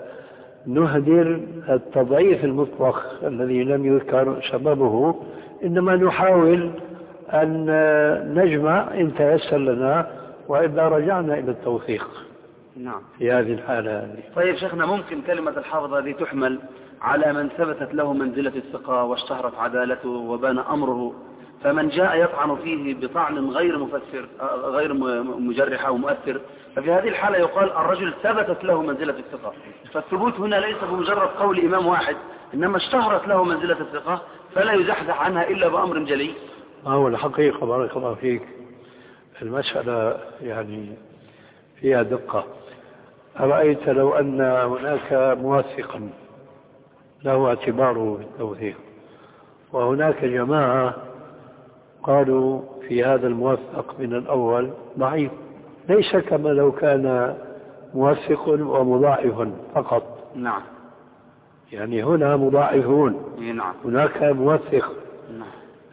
Speaker 3: نهدر التضعيف المطلق الذي لم يذكر سببه، إنما نحاول أن نجمع إن تيسر لنا وإذا رجعنا إلى التوثيق.
Speaker 2: نعم.
Speaker 3: في هذه الحالة.
Speaker 2: طيب شيخنا، ممكن كلمة الحافظ هذه تحمل على من ثبتت له منزلة الثقة واشتهرت عدالته وبان أمره، فمن جاء يطعن فيه بطعن غير مفسر غير مجرح أو مؤثر، ففي هذه الحالة يقال الرجل ثبتت له منزلة الثقة. فالثبوت هنا ليس بمجرد قول إمام واحد، إنما اشتهرت له منزلة الثقة فلا يزحزح عنها إلا بأمر جلي.
Speaker 3: ما هو الحقيقة بارك الله فيك المسألة يعني فيها دقة. أرأيت لو أن هناك موثقا له اعتباره بالتوثيق وهناك جماعة قالوا في هذا الموثق من الأول ضعيف، ليس كما لو كان موثق ومضاعف فقط.
Speaker 2: نعم.
Speaker 3: يعني هنا مضاعفون.
Speaker 2: نعم.
Speaker 3: هناك موثق.
Speaker 2: نعم.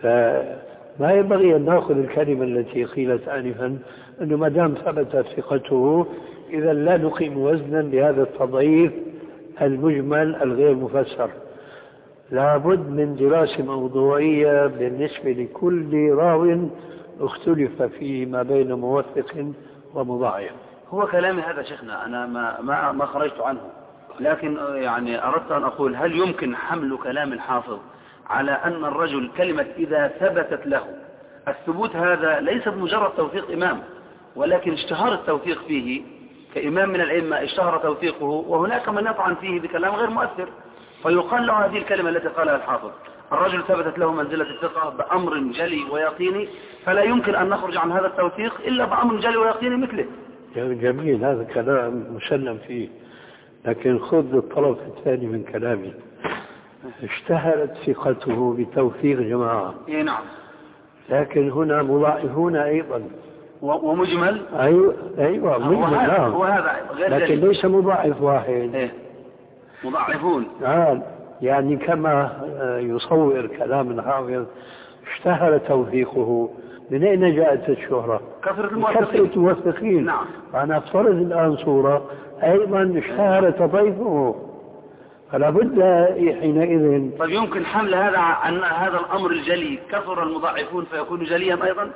Speaker 3: فما ينبغي أن نأخذ الكلمة التي قيلت آنفا أنه ما دام ثبتت ثقته إذا لا نقيم وزنا لهذا التضعيف المجمل الغير مفسر. لابد من دراسة موضوعية بالنسبة لكل راو اختلف فيه ما بين موثق ومضاعف.
Speaker 2: هو كلامي هذا شيخنا أنا ما ما ما خرجت عنه، لكن يعني أردت أن أقول هل يمكن حمل كلام الحافظ على أن الرجل كلمة إذا ثبتت له الثبوت هذا ليس بمجرد توثيق إمام، ولكن اشتهر التوثيق فيه كإمام من الأئمة اشتهر توثيقه، وهناك من يطعن فيه بكلام غير مؤثر، فيقال له هذه الكلمة التي قالها الحافظ الرجل ثبتت له منزلة الثقة بأمر جلي ويقيني، فلا يمكن أن نخرج عن هذا التوثيق إلا بأمر جلي ويقيني مثله.
Speaker 3: جميل، هذا كلام مسلم فيه، لكن خذ الطرف الثاني من كلامي. اشتهرت ثقته بتوثيق جماعة.
Speaker 2: اي نعم.
Speaker 3: لكن هنا مضاعفون أيضا.
Speaker 2: ومجمل.
Speaker 3: أيوة أيوة مجمل.
Speaker 2: نعم. وهذا غير
Speaker 3: لكن
Speaker 2: جلي.
Speaker 3: ليس مضاعف واحد.
Speaker 2: إيه؟ مضاعفون.
Speaker 3: نعم. يعني كما يصور كلام الحافظ اشتهر توثيقه، من أين جاءت الشهرة؟
Speaker 2: كثرة الموثقين.
Speaker 3: كثرة الموثقين.
Speaker 2: نعم.
Speaker 3: فأنا أفترض الآن صورة أيضا اشتهر تضيفه، فلا بد حينئذ.
Speaker 2: طيب يمكن حمل هذا عن هذا الأمر الجلي، كثر المضاعفون فيكون جليا أيضا؟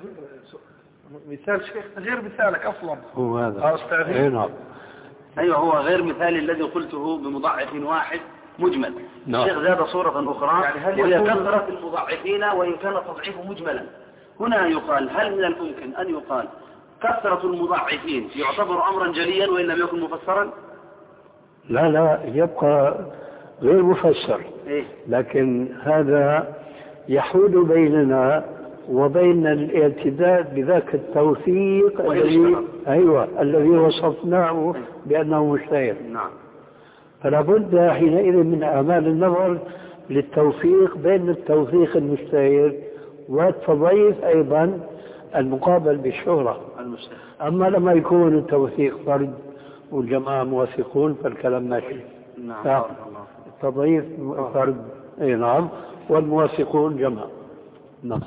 Speaker 1: مثال شيخ غير مثالك أصلا.
Speaker 3: هو هذا.
Speaker 1: أي
Speaker 3: نعم.
Speaker 2: أيوة هو غير مثال الذي قلته بمضاعف واحد مجمل.
Speaker 3: نعم.
Speaker 2: الشيخ زاد صورة أخرى
Speaker 1: يعني
Speaker 2: وهي كثرة المضاعفين وإن كان التضعيف مجملا. هنا يقال هل من الممكن أن يقال كثرة المضاعفين يعتبر أمرا جليا وإن لم يكن مفسرا؟
Speaker 3: لا لا يبقى غير مفسر.
Speaker 2: إيه؟
Speaker 3: لكن هذا يحول بيننا وبين الاعتداد بذاك التوثيق الذي أيوة الذي وصفناه بأنه مشتهر.
Speaker 2: نعم.
Speaker 3: فلا بد حينئذ من أعمال النظر للتوثيق بين التوثيق المشتهر والتضعيف أيضا المقابل بالشهرة
Speaker 2: المشتهر.
Speaker 3: أما لما يكون التوثيق فرد والجماعة موثقون فالكلام ماشي.
Speaker 2: نعم.
Speaker 3: التضعيف فرد أي نعم والموثقون جماعة. نعم.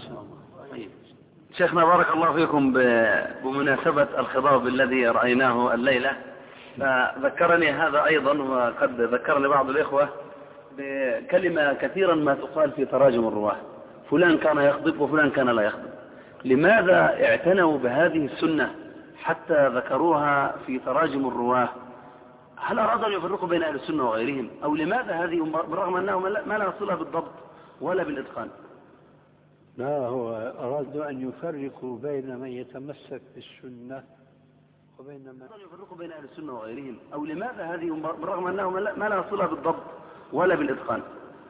Speaker 2: شيخنا بارك الله فيكم بمناسبة الخضاب الذي رأيناه الليلة، فذكرني هذا أيضا وقد ذكرني بعض الإخوة بكلمة كثيرا ما تقال في تراجم الرواه، فلان كان يخضب وفلان كان لا يخضب. لماذا اعتنوا بهذه السنة حتى ذكروها في تراجم الرواه؟ هل أرادوا أن يفرقوا بين أهل السنة وغيرهم، أو لماذا هذه بالرغم أنه ما لا يصلها بالضبط ولا بالإتقان؟
Speaker 3: لا هو أرادوا أن يفرقوا بين من يتمسك بالسنة وبين من
Speaker 2: يفرقوا بين أهل السنة وغيرهم، أو لماذا هذه بالرغم أنه ما لا يصلها بالضبط ولا بالإتقان؟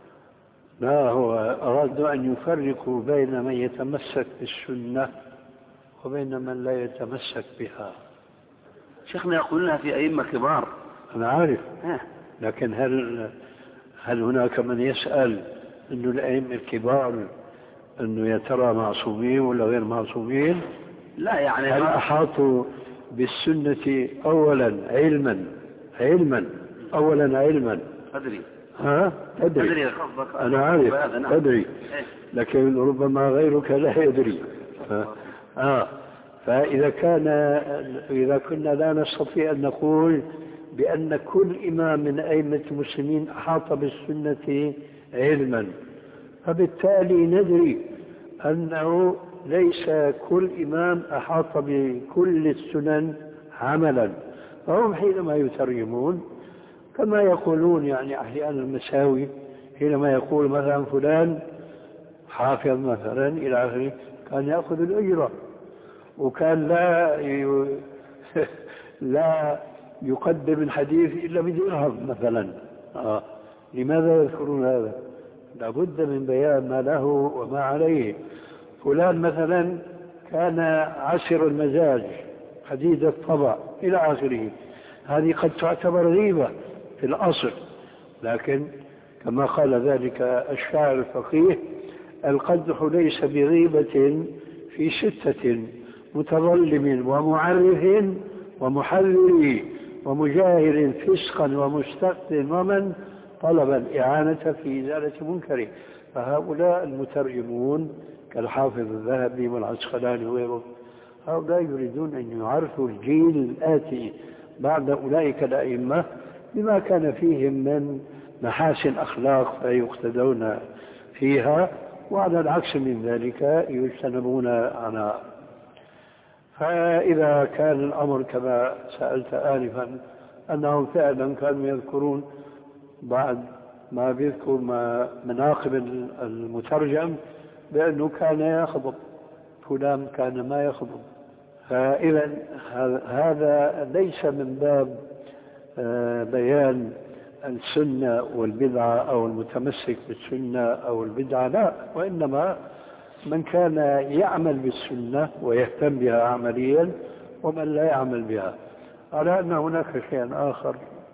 Speaker 3: لا هو أرادوا أن يفرقوا بين من يتمسك بالسنة وبين من لا يتمسك بها.
Speaker 2: شيخنا يقولونها في أئمة كبار.
Speaker 3: أنا عارف. لكن هل هل هناك من يسأل إنه الأئمة الكبار أنه يا ترى معصومين ولا غير معصومين؟
Speaker 2: لا يعني
Speaker 3: هل أحاطوا بالسنة أولا علما علما أولا علما
Speaker 2: أدري
Speaker 3: ها أدري,
Speaker 2: أدري.
Speaker 3: أنا عارف أدري، لكن ربما غيرك لا يدري. آه فإذا كان إذا كنا لا نستطيع أن نقول بأن كل إمام من أئمة المسلمين أحاط بالسنة علما، فبالتالي ندري أنه ليس كل إمام أحاط بكل السنن عملا. فهم حينما يترجمون كما يقولون يعني أحيانا المساوي حينما يقول مثلا فلان حافظ مثلا إلى آخره كان يأخذ الأجرة وكان لا ي... لا يقدم الحديث إلا بدرهم مثلا. آه. لماذا يذكرون هذا؟ لابد من بيان ما له وما عليه. فلان مثلا كان عسر المزاج حديد الطبع إلى آخره، هذه قد تعتبر غيبة في الأصل، لكن كما قال ذلك الشاعر الفقيه القدح ليس بغيبة في ستة متظلم ومعرف ومحرر ومجاهر فسقا ومستقت ومن طلب الإعانة في إزالة منكره. فهؤلاء المترجمون كالحافظ الذهبي والعسقلاني وغيرهم هؤلاء يريدون أن يعرفوا الجيل الآتي بعد أولئك الأئمة بما كان فيهم من محاسن أخلاق فيقتدون فيها، وعلى العكس من ذلك يجتنبون عنها. فإذا كان الأمر كما سألت آنفا أنهم فعلا كانوا يذكرون بعد ما بيذكر ما مناقب المترجم بأنه كان يخضب فلان كان ما يخضب، فإذا هذا ليس من باب بيان السنة والبدعة أو المتمسك بالسنة أو البدعة، لا، وإنما من كان يعمل بالسنة ويهتم بها عمليا ومن لا يعمل بها. على أن هناك شيء آخر،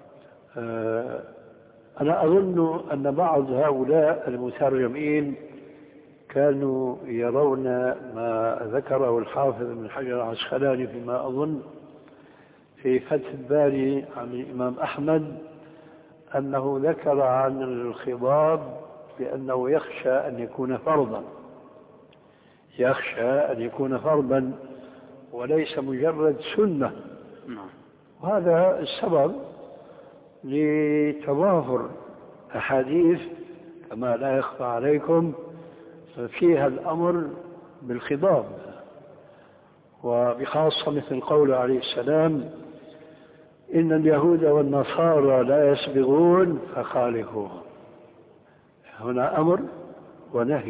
Speaker 3: أنا أظن أن بعض هؤلاء المترجمين كانوا يرون ما ذكره الحافظ ابن حجر العسقلاني فيما أظن في فتح الباري عن الإمام أحمد أنه ذكر عن الخضاب بأنه يخشى أن يكون فرضا، يخشى أن يكون فرضا وليس مجرد سنة. وهذا السبب لتظاهر أحاديث كما لا يخفى عليكم فيها الأمر بالخضاب، وبخاصة مثل قوله عليه السلام: إن اليهود والنصارى لا يسبغون فخالفوهم. هنا أمر ونهي.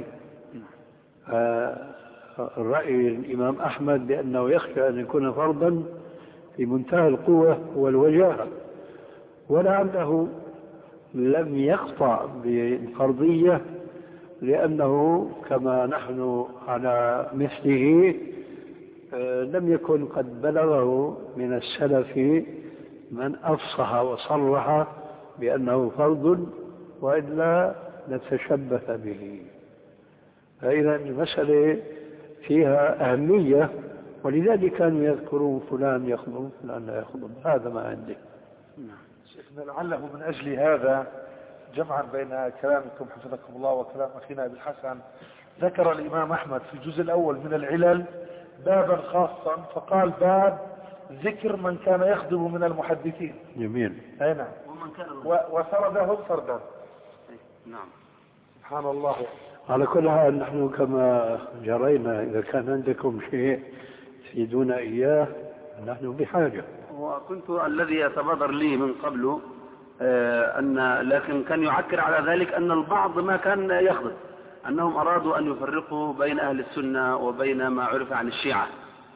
Speaker 3: الرأي الإمام أحمد بأنه يخشى أن يكون فرضا في منتهى القوة والوجاهة، ولعله لم يقطع بالفرضية لأنه كما نحن على مثله لم يكن قد بلغه من السلف من أفصح وصرح بأنه فرض، وإلا نتشبث به. فإذا المسألة فيها أهمية، ولذلك كانوا يذكرون فلان يخضم فلان لا يخضم. هذا ما عندي.
Speaker 1: شيخنا لعله من أجل هذا جمعا بين كلامكم حفظكم الله وكلام أخينا أبي الحسن، ذكر الإمام أحمد في الجزء الأول من العلل بابا خاصا، فقال: باب ذكر من كان يخدم من المحدثين.
Speaker 3: جميل.
Speaker 1: أي نعم. وسرده سردا.
Speaker 2: نعم.
Speaker 1: سبحان الله.
Speaker 3: على كل حال نحن كما جرينا إذا كان عندكم شيء تفيدونا إياه نحن بحاجة.
Speaker 2: وكنت الذي يتبادر لي من قبل آه أن لكن كان يعكر على ذلك أن البعض ما كان يخضر، أنهم أرادوا أن يفرقوا بين أهل السنة وبين ما عرف عن الشيعة،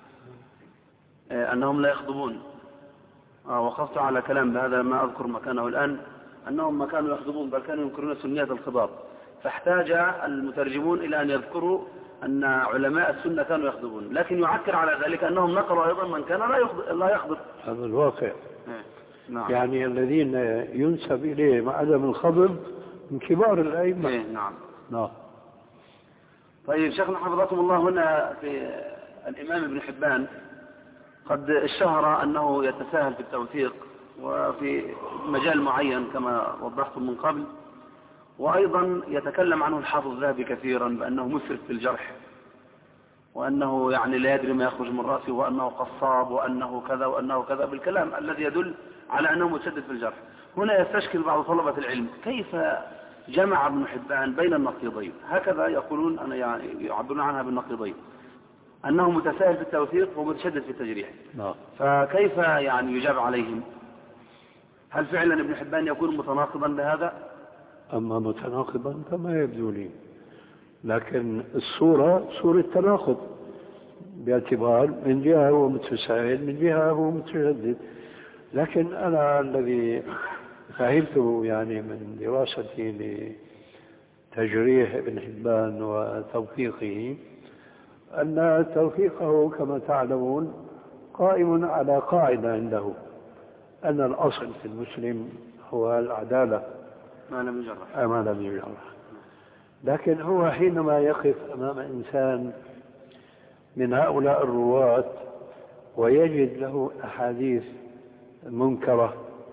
Speaker 2: آه أنهم لا يخضبون. آه وقفت على كلام بهذا ما أذكر مكانه الآن، أنهم ما كانوا يخضبون بل كانوا ينكرون سنيات الخضاب، فاحتاج المترجمون إلى أن يذكروا أن علماء السنة كانوا يخضبون، لكن يعكر على ذلك أنهم نقلوا أيضا من كان لا يخضب.
Speaker 3: هذا الواقع.
Speaker 2: نعم.
Speaker 3: يعني الذين ينسب إليهم عدم الخضب من كبار الأئمة.
Speaker 2: نعم.
Speaker 3: نعم.
Speaker 2: طيب شيخنا حفظكم الله، هنا في الإمام ابن حبان قد اشتهر أنه يتساهل في التوثيق وفي مجال معين كما وضحتم من قبل، وأيضا يتكلم عنه الحافظ الذهبي كثيرا بأنه مسرف في الجرح، وأنه يعني لا يدري ما يخرج من رأسه، وأنه قصاب، وأنه كذا وأنه كذا، بالكلام الذي يدل على أنه متشدد في الجرح. هنا يستشكل بعض طلبة العلم كيف جمع ابن حبان بين النقيضين، هكذا يقولون، أنا يعني يعبرون عنها بالنقيضين، أنه متساهل في التوثيق ومتشدد في التجريح.
Speaker 3: نعم.
Speaker 2: فكيف يعني يجاب عليهم؟ هل فعلا ابن حبان يكون متناقضا بهذا؟
Speaker 3: أما متناقضا فما يبدو لي، لكن الصورة صورة تناقض، باعتبار من جهة هو متساهل من جهة هو متشدد. لكن أنا الذي فهمته يعني من دراستي لتجريح ابن حبان وتوثيقه أن توثيقه كما تعلمون قائم على قاعدة عنده، أن الأصل في المسلم هو العدالة
Speaker 2: ما لم يجرح.
Speaker 3: ما لم يجرح. لكن هو حينما يقف أمام إنسان من هؤلاء الرواة ويجد له أحاديث منكرة،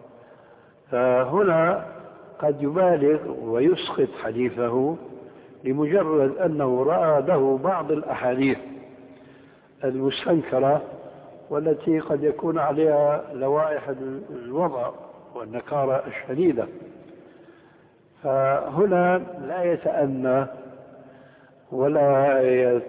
Speaker 3: فهنا قد يبالغ ويسقط حديثه لمجرد أنه رأى له بعض الأحاديث المستنكرة والتي قد يكون عليها لوائح الوضع والنكارة الشديدة. فهنا لا يتأنى ولا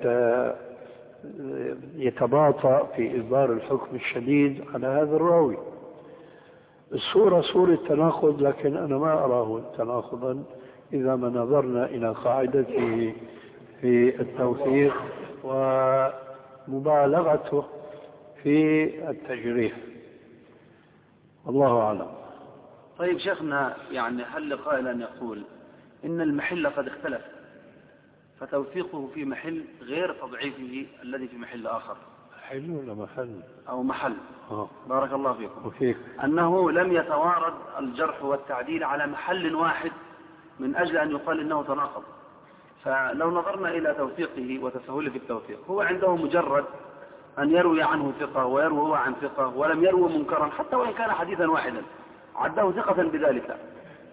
Speaker 3: يتباطأ في إصدار الحكم الشديد على هذا الراوي. الصورة صورة تناقض، لكن أنا ما أراه تناقضا إذا ما نظرنا إلى قاعدته في التوثيق ومبالغته في التجريح. الله أعلم.
Speaker 2: طيب شيخنا، يعني هل قائل أن يقول إن المحل قد اختلف، فتوثيقه في محل غير تضعيفه الذي في محل آخر؟
Speaker 3: محل ولا محل؟
Speaker 2: أو محل.
Speaker 3: آه.
Speaker 2: بارك الله فيكم.
Speaker 3: وفيك.
Speaker 2: أنه لم يتوارد الجرح والتعديل على محل واحد من أجل أن يقال إنه تناقض. فلو نظرنا إلى توثيقه وتسهله في التوثيق، هو عنده مجرد أن يروي عنه ثقة ويروي هو عن ثقة ولم يروي منكرا حتى وإن كان حديثا واحدا، عده ثقة بذلك.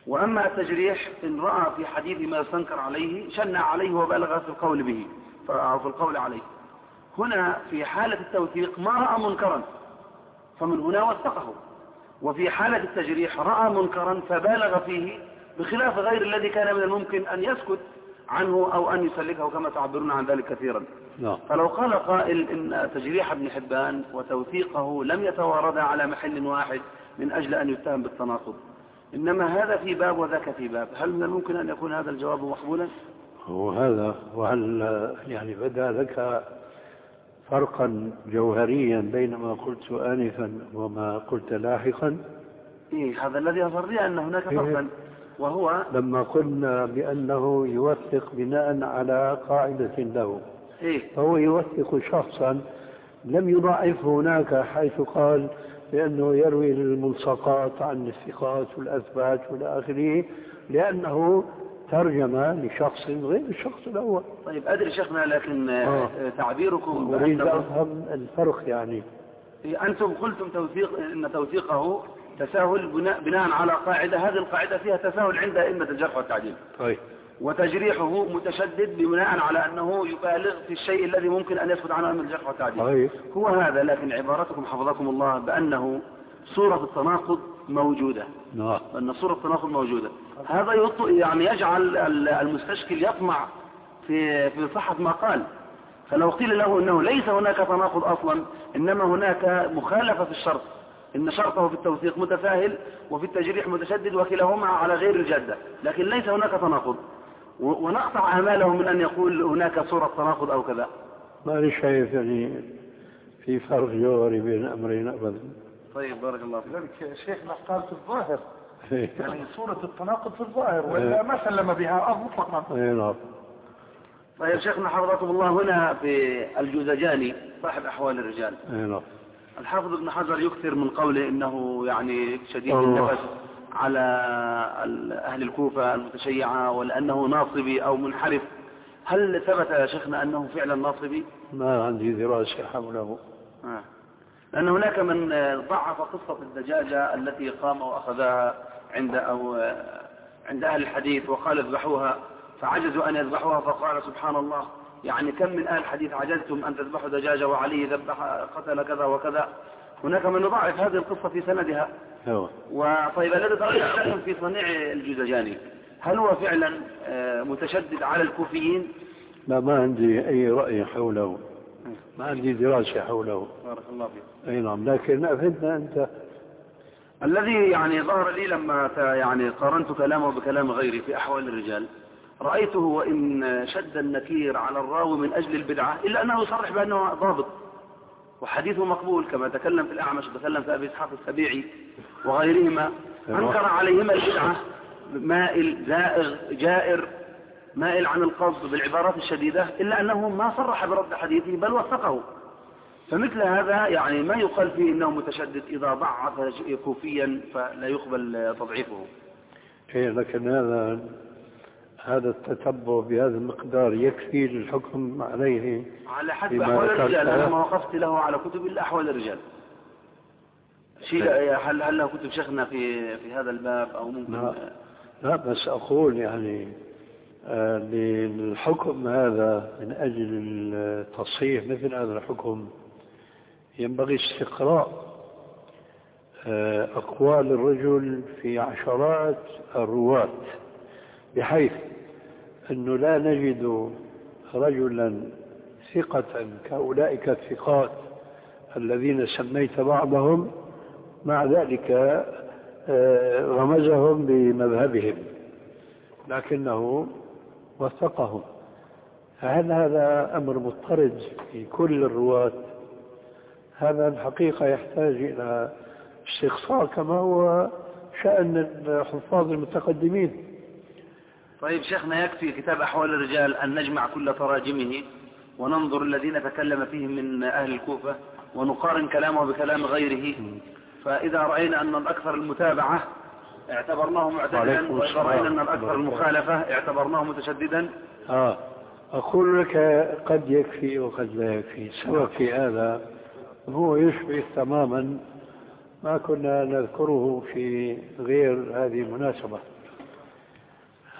Speaker 2: وأما التجريح إن رأى في حديث ما يستنكر عليه شنع عليه وبالغ في القول به أو في القول عليه. هنا في حالة التوثيق ما رأى منكرا فمن هنا وثقه، وفي حالة التجريح رأى منكرا فبالغ فيه بخلاف غير الذي كان من الممكن أن يسكت عنه أو أن يسلكه كما تعبرون عن ذلك كثيرا.
Speaker 3: نعم.
Speaker 2: فلو قال قائل إن تجريح ابن حبان وتوثيقه لم يتواردا على محل واحد من أجل أن يتهم بالتناقض، إنما هذا في باب وذاك في باب، هل من الممكن أن يكون هذا الجواب مقبولا؟
Speaker 3: هو هذا، وهل يعني بدا لك فرقا جوهريا بين ما قلت آنفا وما قلت لاحقا؟
Speaker 2: إيه هذا الذي أظهر لي أن هناك فرقا، وهو
Speaker 3: لما قلنا بأنه يوثق بناء على قاعدة له،
Speaker 2: إيه؟
Speaker 3: فهو يوثق شخصا لم يضعف هناك حيث قال بأنه يروي الملصقات عن الثقات والأثبات والى آخره، لأنه ترجم لشخص غير الشخص الأول.
Speaker 2: طيب أدري شيخنا، لكن آه. تعبيركم
Speaker 3: أريد أفهم الفرق. يعني
Speaker 2: أنتم قلتم توثيق إن توثيقه تساهل بناء, بناء على قاعدة، هذه القاعدة فيها تساهل عند أئمة الجرح والتعديل.
Speaker 3: طيب.
Speaker 2: وتجريحه متشدد بناء على أنه يبالغ في الشيء الذي ممكن أن يسقط عنه أئمة الجرح والتعديل.
Speaker 3: طيب.
Speaker 2: هو هذا، لكن عبارتكم حفظكم الله بأنه صورة التناقض موجودة.
Speaker 3: نعم.
Speaker 2: أن صورة التناقض موجودة، هذا يعني يجعل المستشكل يطمع في في صحة ما قال. فلو قيل له أنه ليس هناك تناقض أصلا، إنما هناك مخالفة في الشرط، إن شرطه في التوثيق متساهل وفي التجريح متشدد وكلاهما على غير الجادة، لكن ليس هناك تناقض، ونقطع آماله من أن يقول هناك صورة تناقض أو كذا.
Speaker 3: ما لي شايف يعني في فرق جوهري بين أمرين أبدا.
Speaker 2: طيب بارك الله فيك.
Speaker 1: لذلك شيخنا قال في الظاهر يعني صورة التناقض في الظاهر، ولا ما سلم بها أو مطلقا.
Speaker 3: نعم.
Speaker 2: طيب شيخنا حفظكم الله، هنا في الجوزجاني صاحب أحوال الرجال،
Speaker 3: نعم،
Speaker 2: الحافظ ابن حجر يكثر من قوله إنه يعني شديد النفس على أهل الكوفة المتشيعة، ولأنه ناصبي أو منحرف. هل ثبت يا شيخنا أنه فعلا ناصبي؟
Speaker 3: ما عندي دراسة حوله.
Speaker 2: آه. لأن هناك من ضعف قصة الدجاجة التي قام وأخذها عند أو عند أهل الحديث وقال اذبحوها، فعجزوا أن يذبحوها، فقال سبحان الله، يعني كم من أهل الحديث عجزتم أن تذبحوا دجاجة وعلي ذبح قتل كذا وكذا. هناك من يضعف هذه القصة في سندها. وطيب الذي تركتم في صنيع الجوزجاني، هل هو فعلا متشدد على الكوفيين؟
Speaker 3: لا، ما عندي أي رأي حوله، ما عندي دراسة حوله.
Speaker 2: بارك الله فيك.
Speaker 3: أي نعم، لكن أفدنا أنت.
Speaker 2: الذي يعني ظهر لي لما يعني قارنت كلامه بكلام غيري في أحوال الرجال، رأيته وإن شد النكير على الراوي من أجل البدعة، إلا أنه يصرح بأنه ضابط وحديثه مقبول، كما تكلم في الأعمش وتكلم في أبي إسحاق السبيعي وغيرهما، أنكر عليهما البدعة، مائل زائغ جائر مائل عن القصد بالعبارات الشديدة، إلا أنه ما صرح برد حديثه بل وثقه. فمثل هذا يعني ما يقال فيه إنه متشدد إذا ضعف كوفيا فلا يقبل تضعيفه.
Speaker 3: إيه، لكن هذا هذا التتبع بهذا المقدار يكفي للحكم عليه
Speaker 2: على حسب أحوال الرجال. أنا ما وقفت له على كتب إلا أحوال الرجال. شيء هل هل له كتب شيخنا في في هذا الباب أو ممكن؟
Speaker 3: لا, لا بس أقول يعني آه للحكم هذا من أجل التصحيح مثل هذا الحكم ينبغي استقراء آه أقوال الرجل في عشرات الرواة، بحيث أنه لا نجد رجلا ثقة كأولئك الثقات الذين سميت بعضهم مع ذلك رمزهم بمذهبهم لكنه وثقهم. هل هذا أمر مضطرد في كل الرواة؟ هذا الحقيقة يحتاج إلى استقصاء كما هو شأن الحفاظ المتقدمين.
Speaker 2: طيب شيخنا، يكفي كتاب أحوال الرجال أن نجمع كل تراجمه وننظر الذين تكلم فيهم من أهل الكوفة ونقارن كلامه بكلام غيره، فإذا رأينا أن الأكثر المتابعة اعتبرناه معتدلا، وإذا رأينا أن الأكثر المخالفة اعتبرناه متشددا.
Speaker 3: آه أقول لك قد يكفي وقد لا يكفي. سواء في هذا هو يشبه تماما ما كنا نذكره في غير هذه المناسبة.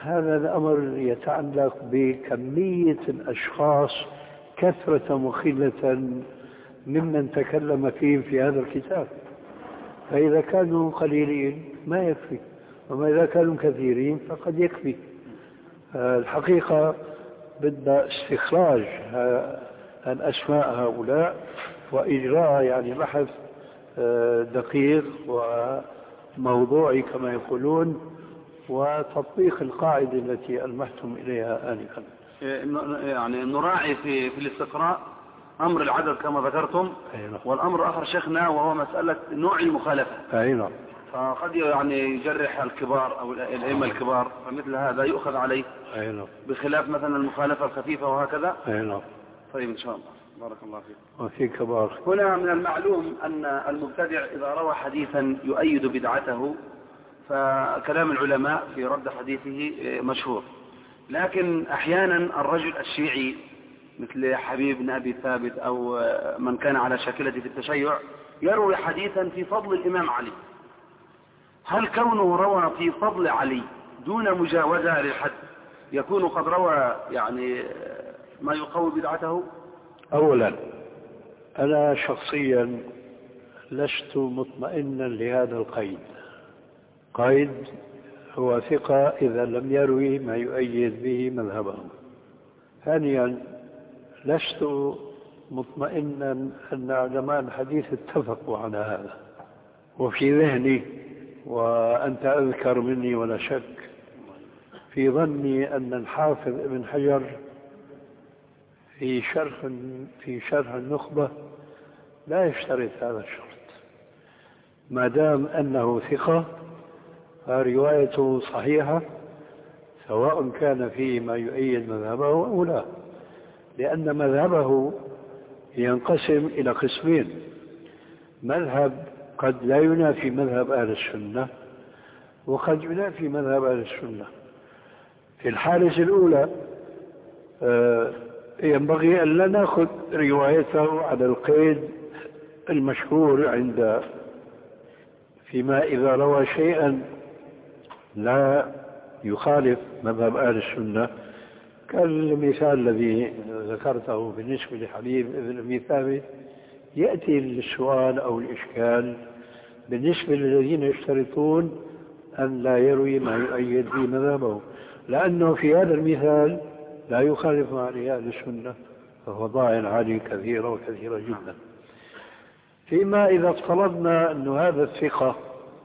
Speaker 3: هذا الأمر يتعلق بكمية الأشخاص كثرة مخلة ممن تكلم فيهم في هذا الكتاب. فإذا كانوا قليلين ما يكفي، وما إذا كانوا كثيرين فقد يكفي. الحقيقة بدنا استخراج الأسماء هؤلاء وإجراء يعني بحث دقيق وموضوعي كما يقولون، وتطبيق القاعدة التي ألمحتم إليها آنفا.
Speaker 2: يعني نراعي في في الاستقراء أمر العدد كما ذكرتم، والأمر الآخر شيخنا وهو مسألة نوع المخالفة.
Speaker 3: أي نعم.
Speaker 2: فقد يعني يجرح الكبار أو الأئمة الكبار، فمثل هذا يؤخذ عليه.
Speaker 3: أي نعم.
Speaker 2: بخلاف مثلا المخالفة الخفيفة وهكذا.
Speaker 3: أي نعم.
Speaker 2: طيب إن شاء الله. بارك الله فيك.
Speaker 3: وفي كبار.
Speaker 2: هنا من المعلوم أن المبتدع إذا روى حديثا يؤيد بدعته فكلام العلماء في رد حديثه مشهور، لكن أحيانا الرجل الشيعي مثل حبيب بن أبي ثابت أو من كان على شاكلته في التشيع يروي حديثا في فضل الإمام علي. هل كونه روى في فضل علي دون مجاوزة للحد يكون قد روى يعني ما يقوي بدعته؟
Speaker 3: أولا أنا شخصيا لست مطمئنا لهذا القيد. قيد هو ثقة إذا لم يروي ما يؤيد به مذهبه. ثانيا لست مطمئنا أن علماء الحديث اتفقوا على هذا. وفي ذهني وأنت أذكر مني ولا شك في ظني أن الحافظ ابن حجر في شرح في شرح النخبة لا يشترط هذا الشرط. ما دام أنه ثقة فروايته صحيحة سواء كان فيه ما يؤيد مذهبه أو لا، لأن مذهبه ينقسم إلى قسمين: مذهب قد لا ينافي مذهب أهل السنة، وقد ينافي مذهب أهل السنة. في الحالة الأولى ينبغي أن لا نأخذ روايته على القيد المشهور عند فيما إذا روى شيئا لا يخالف مذهب أهل السنة، كالمثال الذي ذكرته بالنسبة لحبيب بن أبي ثابت. يأتي السؤال أو الإشكال بالنسبة للذين يشترطون أن لا يروي ما يؤيد به مذهبه، لأنه في هذا المثال لا يخالف عليه أهل السنة، ففضائل علي كثيرة وكثيرة جدا. فيما إذا افترضنا أن هذا الثقة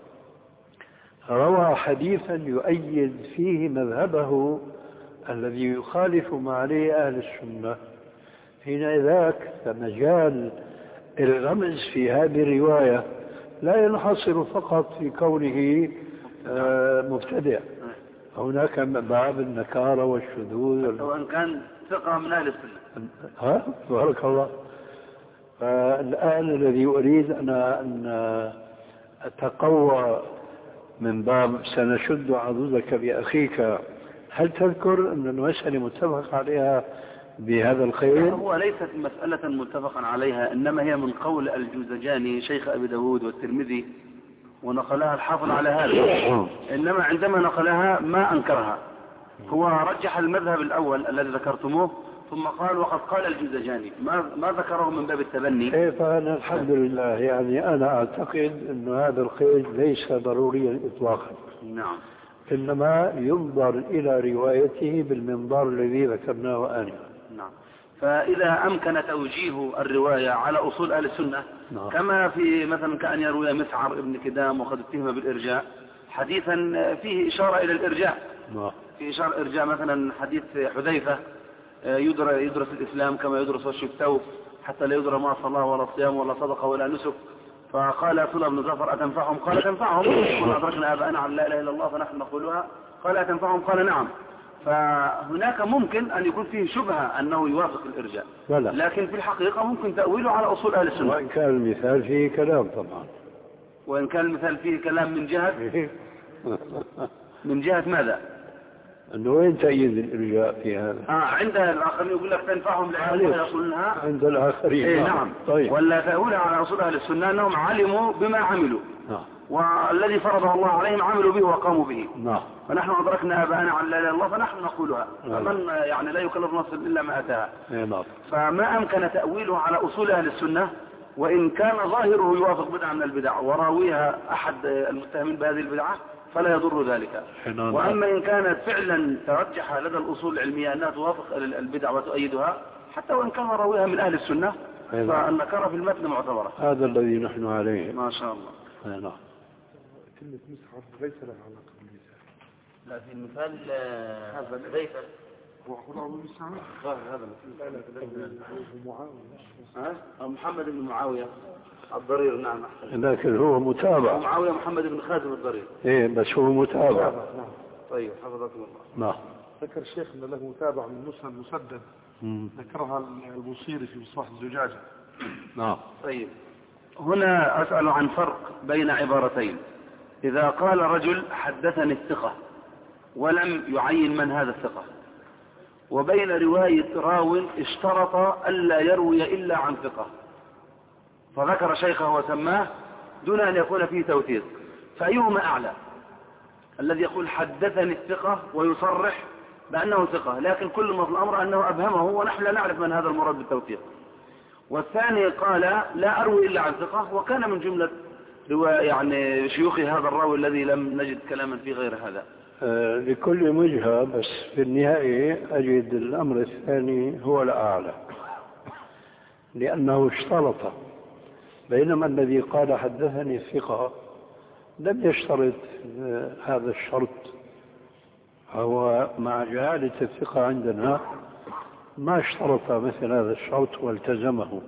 Speaker 3: روى حديثا يؤيد فيه مذهبه الذي يخالف ما عليه أهل السنة، حينئذ فمجال الغمز في هذه الرواية لا ينحصر فقط في كونه مبتدع. هناك باب النكارة والشذوذ
Speaker 2: سواء كان ثقة من أهل السنة.
Speaker 3: ها بارك الله. فالآن الذي أريد أنا أن أتقوى من باب سنشد عضدك بأخيك، هل تذكر أن المسألة متفق عليها بهذا الخير؟
Speaker 2: هو ليست مسألة متفقا عليها، إنما هي من قول الجوزجاني شيخ أبي داود والترمذي، ونقلها الحافظ على هذا. إنما عندما نقلها ما أنكرها، هو رجح المذهب الأول الذي ذكرتموه ثم قال وقد قال الجوزجاني، ما ما ذكره من باب التبني.
Speaker 3: إيه فأنا الحمد لله يعني أنا أعتقد أن هذا القيد ليس ضروريا إطلاقا.
Speaker 2: نعم.
Speaker 3: إنما ينظر إلى روايته بالمنظار الذي ذكرناه آنفا.
Speaker 2: نعم. فإذا أمكن توجيه الرواية على أصول أهل السنة، نعم. كما في مثلا كأن يروي مسعر ابن كدام وقد اتهم بالإرجاء حديثا فيه إشارة إلى الإرجاء، نعم. في إشارة إرجاء مثلا حديث حذيفة يدرس الإسلام كما يدرس وش الثوب حتى لا يدرى ما صلاه ولا صيام ولا صدقه ولا نسك. فقال سلة بن زفر أتنفعهم؟ قال تنفعهم، وأدركنا آباءنا عن لا إله إلا الله فنحن نقولها. قال أتنفعهم؟ قال نعم. فهناك ممكن أن يكون فيه شبهة أنه يوافق الإرجاء، لكن في الحقيقة ممكن تأويله على أصول أهل السنة.
Speaker 3: وإن كان المثال فيه كلام طبعا.
Speaker 2: وإن كان المثال فيه كلام من جهة من جهة ماذا؟
Speaker 3: أنه وين تأييد الإرجاء في هذا؟
Speaker 2: آه عند الآخرين يقول لك تنفعهم لأنهم يقولونها
Speaker 3: عند الآخرين.
Speaker 2: إيه نعم.
Speaker 3: طيب.
Speaker 2: ولا تأويلها على أصول أهل السنة أنهم علموا بما عملوا، نعم. والذي فرضه الله عليهم عملوا به وقاموا به.
Speaker 3: نعم.
Speaker 2: فنحن أدركنا آباءنا على لا إله إلا الله فنحن نقولها. فمن يعني لا يكلف نفسا إلا ما أتاها.
Speaker 3: نعم.
Speaker 2: فما أمكن تأويله على أصول أهل السنة وإن كان ظاهره يوافق بدعة من البدع وراويها أحد المتهمين بهذه البدعة فلا يضر ذلك. وأما إن كانت فعلا ترجح لدى الأصول العلمية أنها توافق البدع وتؤيدها حتى وإن كان راويها من أهل السنة فالنكرة في المتن معتبرة.
Speaker 3: هذا الذي نحن عليه.
Speaker 2: ما شاء الله.
Speaker 3: نعم.
Speaker 1: كلمة مسحر ليس لها علاقة بالمثال.
Speaker 2: لا في المثال هذا ليس
Speaker 1: هو أقول أبو مسحر هذا
Speaker 2: ها محمد بن معاوية الضرير. نعم.
Speaker 3: لكن هو متابع.
Speaker 2: معاوية محمد بن خازم الضرير.
Speaker 3: إيه بس هو متابع.
Speaker 1: نعم.
Speaker 2: طيب حفظكم الله.
Speaker 3: نعم.
Speaker 1: ذكر الشيخ أن له متابع من مسند مسدد ذكرها البوصيري في مصباح الزجاجة.
Speaker 3: نعم.
Speaker 2: طيب هنا أسأل عن فرق بين عبارتين. إذا قال رجل حدثني الثقة ولم يعين من هذا الثقة وبين رواية راو اشترط ألا يروي إلا عن ثقة فذكر شيخه وسماه دون أن يكون فيه توثيق فأيهما أعلى؟ الذي يقول حدثني الثقة ويصرح بأنه ثقة لكن كل ما في الأمر أنه أبهمه ونحن لا نعرف من هذا المراد بالتوثيق. والثاني قال لا أروي إلا عن ثقة وكان من جملة يعني شيوخ هذا الراوي الذي لم نجد كلاما في غير هذا.
Speaker 3: آه لكل وجهة بس في النهاية أجد الأمر الثاني هو الأعلى لأنه اشترط بينما الذي قال حدثني الثقة لم يشترط آه هذا الشرط. هو مع جهالة الثقة عندنا ما اشترط مثل هذا الشرط والتزمه.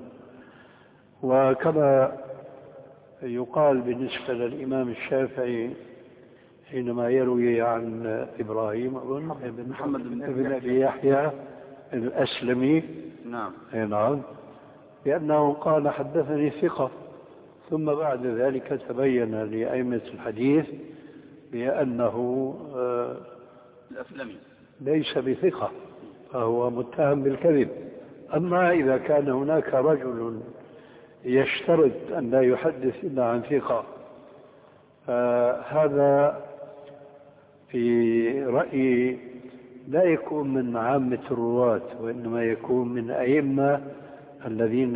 Speaker 3: وكما يقال بالنسبة للإمام الشافعي حينما يروي عن إبراهيم أظن بن محمد بن أبي يحيى الأسلمي.
Speaker 2: نعم.
Speaker 3: نعم. بأنه قال حدثني ثقة ثم بعد ذلك تبين لأئمة الحديث بأنه آه
Speaker 2: الأسلمي
Speaker 3: ليس بثقة فهو متهم بالكذب. أما إذا كان هناك رجل يشترط أن لا يحدث إلا عن ثقة فهذا في رأيي لا يكون من عامة الرواة وإنما يكون من أئمة الذين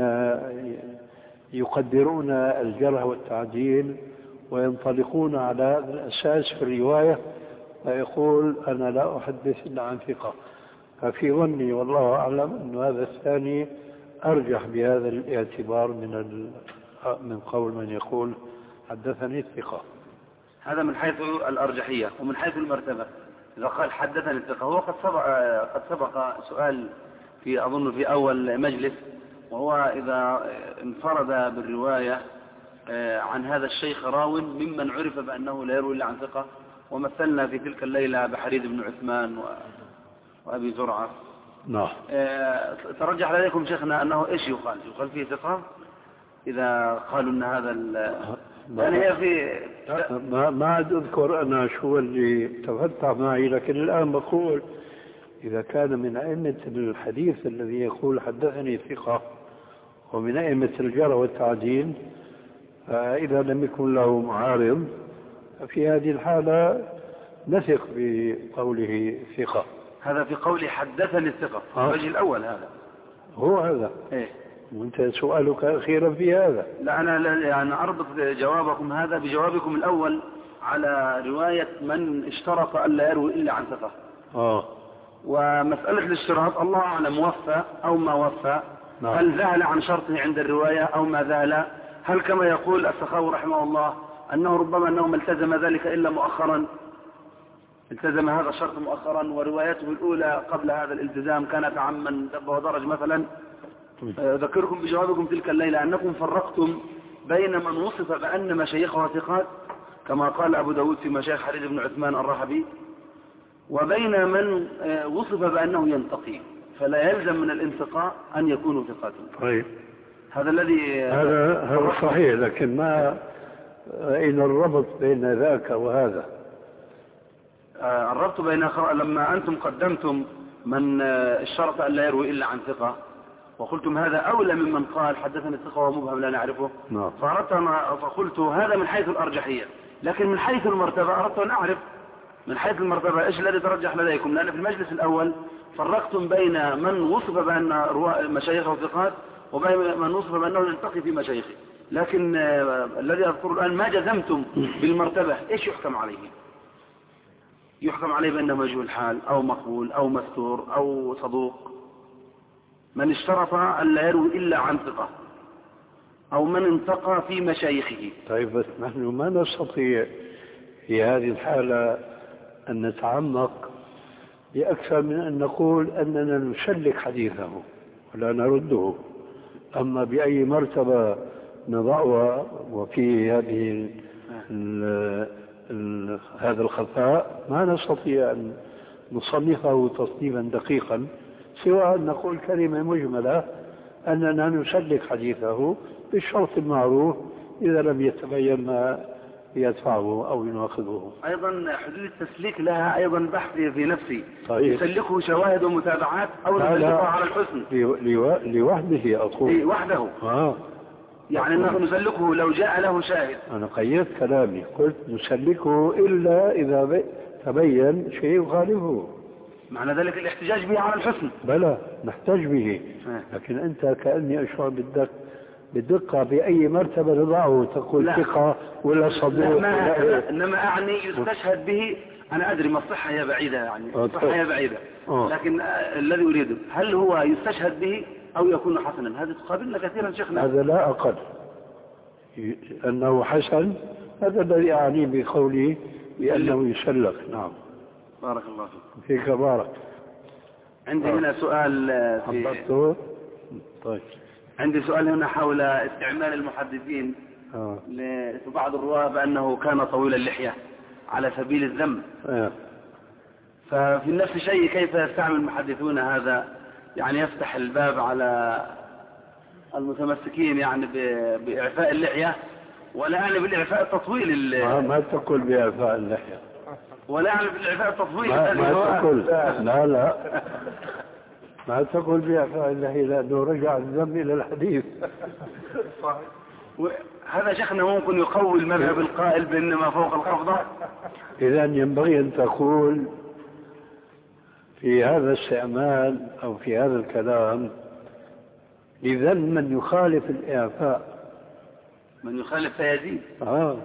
Speaker 3: يقدرون الجرح والتعديل وينطلقون على هذا الأساس في الرواية فيقول أنا لا أحدث إلا عن ثقة. ففي ظني والله أعلم أن هذا الثاني أرجح بهذا الاعتبار من من قول من يقول حدثني الثقة.
Speaker 2: هذا من حيث الأرجحية. ومن حيث المرتبة إذا قال حدثني الثقة هو قد سبق قد سبق سؤال في أظن في أول مجلس وهو إذا انفرد بالرواية عن هذا الشيخ راو ممن عرف بأنه لا يروي إلا عن ثقة ومثلنا في تلك الليلة بحريد بن عثمان وأبي زرعة.
Speaker 3: نعم.
Speaker 2: ترجح لديكم شيخنا أنه إيش يقال؟ يقال فيه ثقة إذا قالوا أن هذا يعني هي في
Speaker 3: ما ما عاد أذكر أنا شو اللي تفتح معي لكن الآن بقول إذا كان من أئمة الحديث الذي يقول حدثني ثقة ومن أئمة الجرح والتعديل فإذا لم يكن له معارض في هذه الحالة نثق بقوله ثقة.
Speaker 2: هذا في قوله حدثني الثقة الوجه الأول هذا
Speaker 3: هو هذا.
Speaker 2: إيه؟
Speaker 3: وانت سؤالك أخيرا في هذا.
Speaker 2: لا أنا يعني أربط جوابكم هذا بجوابكم الأول على رواية من اشترط ألا يروي إلا عن ثقة.
Speaker 3: آه.
Speaker 2: ومسألة الاشتراط الله أعلم وفى أو ما وفى. نعم. هل ذهل عن شرطه عند الرواية أو ما ذهل؟ هل كما يقول السخاوي رحمه الله أنه ربما أنه ما التزم ذلك إلا مؤخرا التزم هذا الشرط مؤخرا وروايته الأولى قبل هذا الالتزام كانت عمن دب ودرج مثلا. أذكركم بجوابكم تلك الليلة أنكم فرقتم بين من وصف بأن مشايخه ثقات كما قال أبو داود في مشايخ حريد بن عثمان الرحبي وبين من وصف بأنه ينتقي فلا يلزم من الانتقاء أن يكونوا ثقات.
Speaker 3: طيب.
Speaker 2: هذا الذي
Speaker 3: هذا هذا صحيح لكن ما أين الربط بين ذاك وهذا؟
Speaker 2: الربط بين لما أنتم قدمتم من الشرط أن لا يروي إلا عن ثقة وقلتم هذا أولى ممن قال حدثني الثقة ومبهم لا نعرفه.
Speaker 3: نعم.
Speaker 2: فأردت فقلت هذا من حيث الأرجحية، لكن من حيث المرتبة أردت أن أعرف من حيث المرتبة إيش الذي ترجح لديكم، لأن في المجلس الأول فرقتم بين من وصف بأن مشايخه ثقات وبين من وصف بأنه يلتقي في مشايخه، لكن الذي أذكر الآن ما جزمتم بالمرتبة، إيش يحكم عليه؟ يحكم عليه بأنه مجهول حال أو مقبول أو مستور أو صدوق، من اشترط أن لا يروي إلا عن ثقة، أو من انتقى في مشايخه.
Speaker 3: طيب بس نحن ما نستطيع في هذه الحالة أن نتعمق بأكثر من أن نقول أننا نسلك حديثه ولا نرده. أما بأي مرتبة نضعها وفي هذه ال ال هذا الخفاء ما نستطيع أن نصنفه تصنيفا دقيقا، سواء أن نقول كلمة مجملة أننا نسلك حديثه بالشرط المعروف إذا لم يتبين ما يدفعه أو يناقضه.
Speaker 2: أيضا حدود التسليك لها أيضا بحث في نفسي.
Speaker 3: طيب.
Speaker 2: يسلكه شواهد ومتابعات أو نسلكه على الحسن
Speaker 3: لوحده أقول
Speaker 2: وحده.
Speaker 3: آه.
Speaker 2: يعني أنه نسلكه لو جاء له شاهد.
Speaker 3: أنا قيدت كلامي قلت نسلكه إلا إذا تبين شيء يخالفه.
Speaker 2: معنى ذلك الاحتجاج به على الحسن.
Speaker 3: بلى نحتاج به، لكن أنت كأني أشعر بالدق بالدقة بأي مرتبة نضعه تقول ثقة ولا صدوق.
Speaker 2: لا إنما أعني يستشهد به. أنا أدري ما الصحة هي بعيدة، يعني الصحة هي بعيدة، لكن الذي أريده هل هو يستشهد به أو يكون حسنا؟ هذا تقابلنا كثيرا شيخنا.
Speaker 3: هذا لا أقل أنه حسن، هذا الذي أعني بقولي بأنه يسلك. نعم.
Speaker 2: بارك الله فيك.
Speaker 3: فيك بارك.
Speaker 2: عندي هنا سؤال في...
Speaker 3: طيب.
Speaker 2: عندي سؤال هنا حول استعمال المحدثين
Speaker 3: آه.
Speaker 2: لبعض الرواة بأنه كان طويل اللحية على سبيل الذم.
Speaker 3: آه.
Speaker 2: ففي نفس الشيء كيف يستعمل المحدثون هذا، يعني يفتح الباب على المتمسكين يعني بإعفاء اللحية، ولا يعني بالإعفاء التطويل.
Speaker 3: ما, ما تقول بإعفاء اللحية،
Speaker 2: ولا يعني بالإعفاء التطويل.
Speaker 3: ما, ما تقول لا لا ما تقول بإعفاء اللحية لأنه رجع الذم إلى الحديث.
Speaker 2: هذا شيخنا ممكن يقوي المذهب القائل بأنما فوق القبضة.
Speaker 3: إذا ينبغي أن تقول في هذا الاستعمال أو في هذا الكلام لذم من يخالف الإعفاء.
Speaker 2: من يخالف فيزيد.
Speaker 3: آه.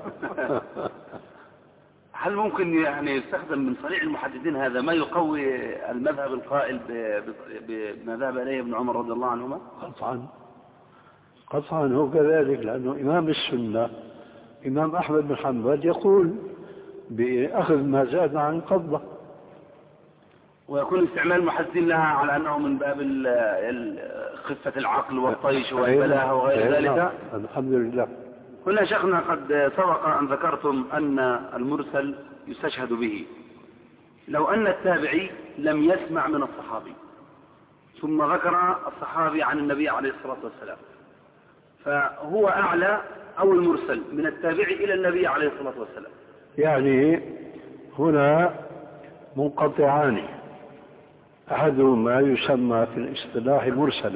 Speaker 2: هل ممكن يعني يستخدم من صنيع المحدثين هذا ما يقوي المذهب القائل بما ذهب إليه ابن عمر رضي الله عنهما؟
Speaker 3: قطعا قطعا هو كذلك، لأنه إمام السنة إمام أحمد بن حنبل يقول بأخذ ما زاد عن قبضة.
Speaker 2: ويكون استعمال المحدثين لها على أنه من باب خفة العقل والطيش والبلاهة وغير ذلك.
Speaker 3: الحمد لله.
Speaker 2: هنا شيخنا قد سبق أن ذكرتم أن المرسل يستشهد به لو أن التابعي لم يسمع من الصحابي ثم ذكر الصحابي عن النبي عليه الصلاة والسلام، فهو أعلى أو المرسل من التابعي إلى النبي عليه الصلاة والسلام.
Speaker 3: يعني هنا منقطعان، أحدهما يسمى في الاصطلاح مرسلا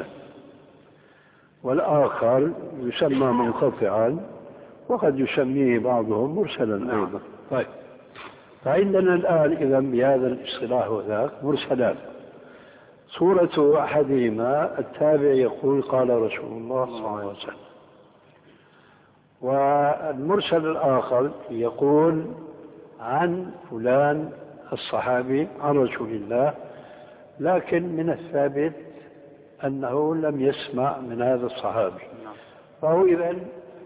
Speaker 3: والآخر يسمى منقطعا وقد يسميه بعضهم مرسلا أيضا. طيب، فعندنا الآن إذا بهذا الاصطلاح وذاك مرسلان. صورة أحدهما التابع يقول قال رسول الله صلى الله عليه وسلم، والمرسل الآخر يقول عن فلان الصحابي عن رسول الله، لكن من الثابت أنه لم يسمع من هذا الصحابي، فهو إذن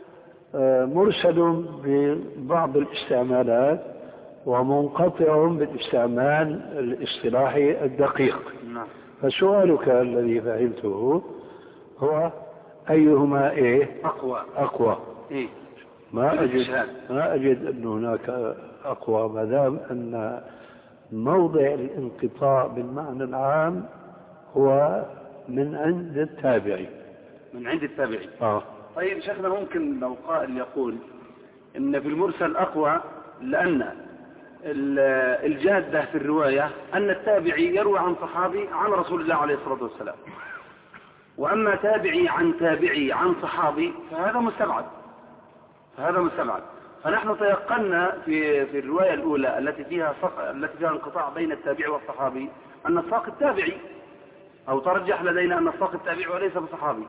Speaker 3: مرسل ببعض الاستعمالات ومنقطع بالاستعمال الاصطلاحي الدقيق. فسؤالك الذي فعلته هو أيهما إيه
Speaker 2: أقوى
Speaker 3: أقوى
Speaker 2: إيه؟
Speaker 3: ما أجد ما أجد أن هناك أقوى، ما دام أن موضع الانقطاع بالمعنى العام هو من عند التابعي.
Speaker 2: من عند التابعي.
Speaker 3: آه.
Speaker 2: طيب شيخنا، ممكن لو قائل يقول إن في المرسل أقوى لأن الجادة في الرواية أن التابعي يروي عن صحابي عن رسول الله عليه الصلاة والسلام، وأما تابعي عن تابعي عن صحابي فهذا مستبعد فهذا مستبعد فنحن تيقنا في في الرواية الأولى التي فيها التي فيها انقطاع بين التابعي والصحابي أن الساقط تابعي، أو ترجح لدينا أن الساقط تابعي وليس بصحابي.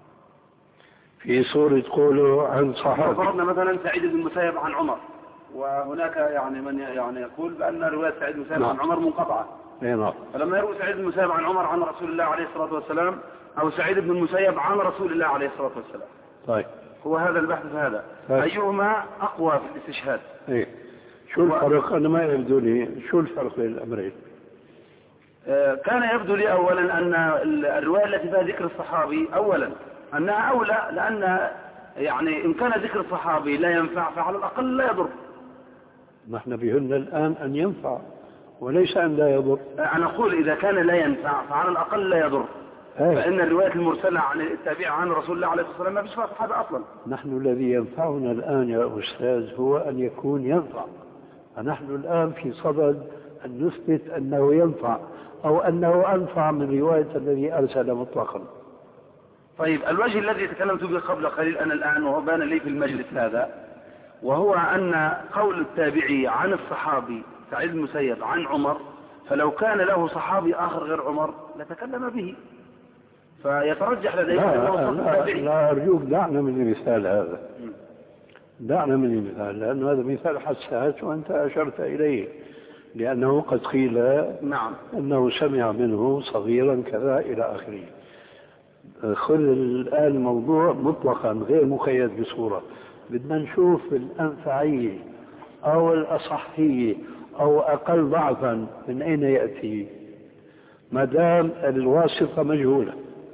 Speaker 3: في صورة قوله عن صحابي
Speaker 2: فرضنا مثلا سعيد بن المسيب عن عمر، وهناك يعني من يعني يقول بأن رواية سعيد بن المسيب عن عمر منقطعة.
Speaker 3: نعم.
Speaker 2: فلما يروي سعيد بن المسيب عن عمر عن رسول الله عليه الصلاة والسلام، أو سعيد بن المسيب عن رسول الله عليه الصلاة والسلام.
Speaker 3: طيب.
Speaker 2: هو هذا البحث في هذا. طيب. أيهما أقوى في الاستشهاد؟
Speaker 3: إيه. شو الفرق؟ أنا ما يبدو لي شو الفرق بين الأمرين؟
Speaker 2: آه كان يبدو لي أولا أن الرواية التي فيها ذكر الصحابي أولا أنها أولى، لأن يعني إن كان ذكر الصحابي لا ينفع فعلى الأقل لا يضر.
Speaker 3: نحن بهن الآن أن ينفع وليس أن لا يضر.
Speaker 2: أنا أقول إذا كان لا ينفع فعلى الأقل لا يضر. هي. فإن الرواية المرسلة عن التابع عن رسول الله عليه الصلاة والسلام ما فيش فيها صحابة أصلا.
Speaker 3: نحن الذي ينفعنا الآن يا أستاذ هو أن يكون ينفع، فنحن الآن في صدد أن نثبت أنه ينفع أو أنه أنفع من رواية الذي أرسل مطلقا.
Speaker 2: طيب الوجه الذي تكلمت به قبل قليل أنا الآن وهو بان لي في المجلس هذا، وهو أن قول التابعي عن الصحابي سعيد بن المسيب عن عمر، فلو كان له صحابي آخر غير عمر لتكلم به، فيترجح لدينا
Speaker 3: لا, لا, لا أرجوك دعنا من المثال هذا، دعنا من المثال، لأن هذا مثال حساس وأنت أشرت إليه، لأنه قد قيل
Speaker 2: نعم
Speaker 3: أنه سمع منه صغيرا كذا إلى آخره. خذ الآن الموضوع مطلقا غير مقيد بصورة، بدنا نشوف الأنفعية أو الأصحية أو أقل ضعفا من أين يأتي، ما دام الواسطة مجهولة.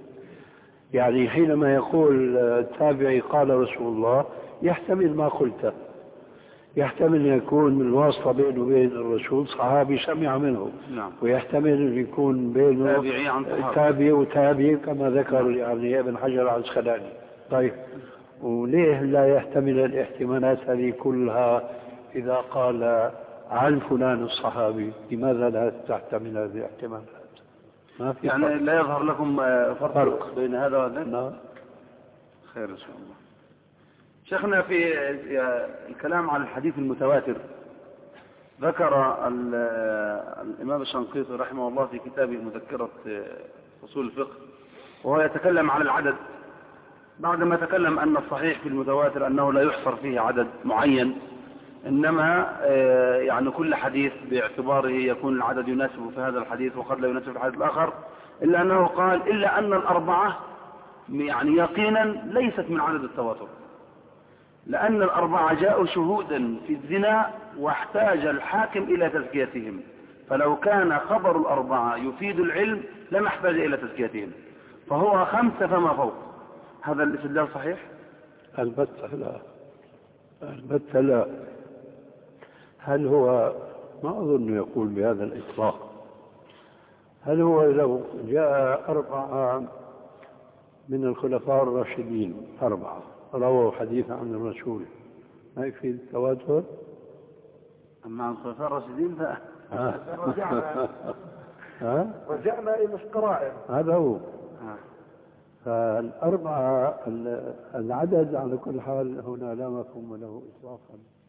Speaker 3: يعني حينما يقول التابعي قال رسول الله يحتمل ما قلته، يحتمل أن يكون من الواسطة بينه وبين الرسول صحابي سمع منه.
Speaker 2: نعم.
Speaker 3: ويحتمل أن يكون بينه
Speaker 2: تابعي عن صحابي
Speaker 3: تابعي وتابعي كما ذكر يعني ابن حجر العسقلاني. طيب وليه لا يحتمل الاحتمالات هذه كلها إذا قال عن فلان الصحابي؟ لماذا لا تحتمل هذه الاحتمالات؟ ما في
Speaker 2: يعني فرق. لا يظهر لكم فرق, فرق. بين هذا وهذا؟
Speaker 3: نعم.
Speaker 2: خير إن شاء الله. شيخنا في الكلام عن الحديث المتواتر ذكر الإمام الشنقيطي رحمه الله في كتابه مذكرة فصول الفقه وهو يتكلم عن العدد، بعدما تكلم أن الصحيح في المتواتر أنه لا يحصر فيه عدد معين، إنما يعني كل حديث باعتباره يكون العدد يناسب في هذا الحديث وقد لا يناسب في الحديث الآخر، إلا أنه قال إلا أن الأربعة يعني يقينا ليست من عدد التواتر، لأن الأربعة جاءوا شهودا في الزنا واحتاج الحاكم إلى تزكيتهم، فلو كان خبر الأربعة يفيد العلم لما احتاج إلى تزكيتهم، فهو خمسة فما فوق. هذا الاستدلال صحيح؟
Speaker 3: البتة لا، البتة لا. هل هو، ما أظن يقول بهذا الإطلاق، هل هو لو جاء أربعة من الخلفاء الراشدين أربعة رووا حديث عن الرسول ما يفيد التواتر؟
Speaker 2: أما عن الخلفاء الراشدين لا.
Speaker 1: رجعنا رجعنا إلى القرائن.
Speaker 3: هذا هو. فالأربعة العدد على كل حال هنا لا مفهوم له إطلاقا.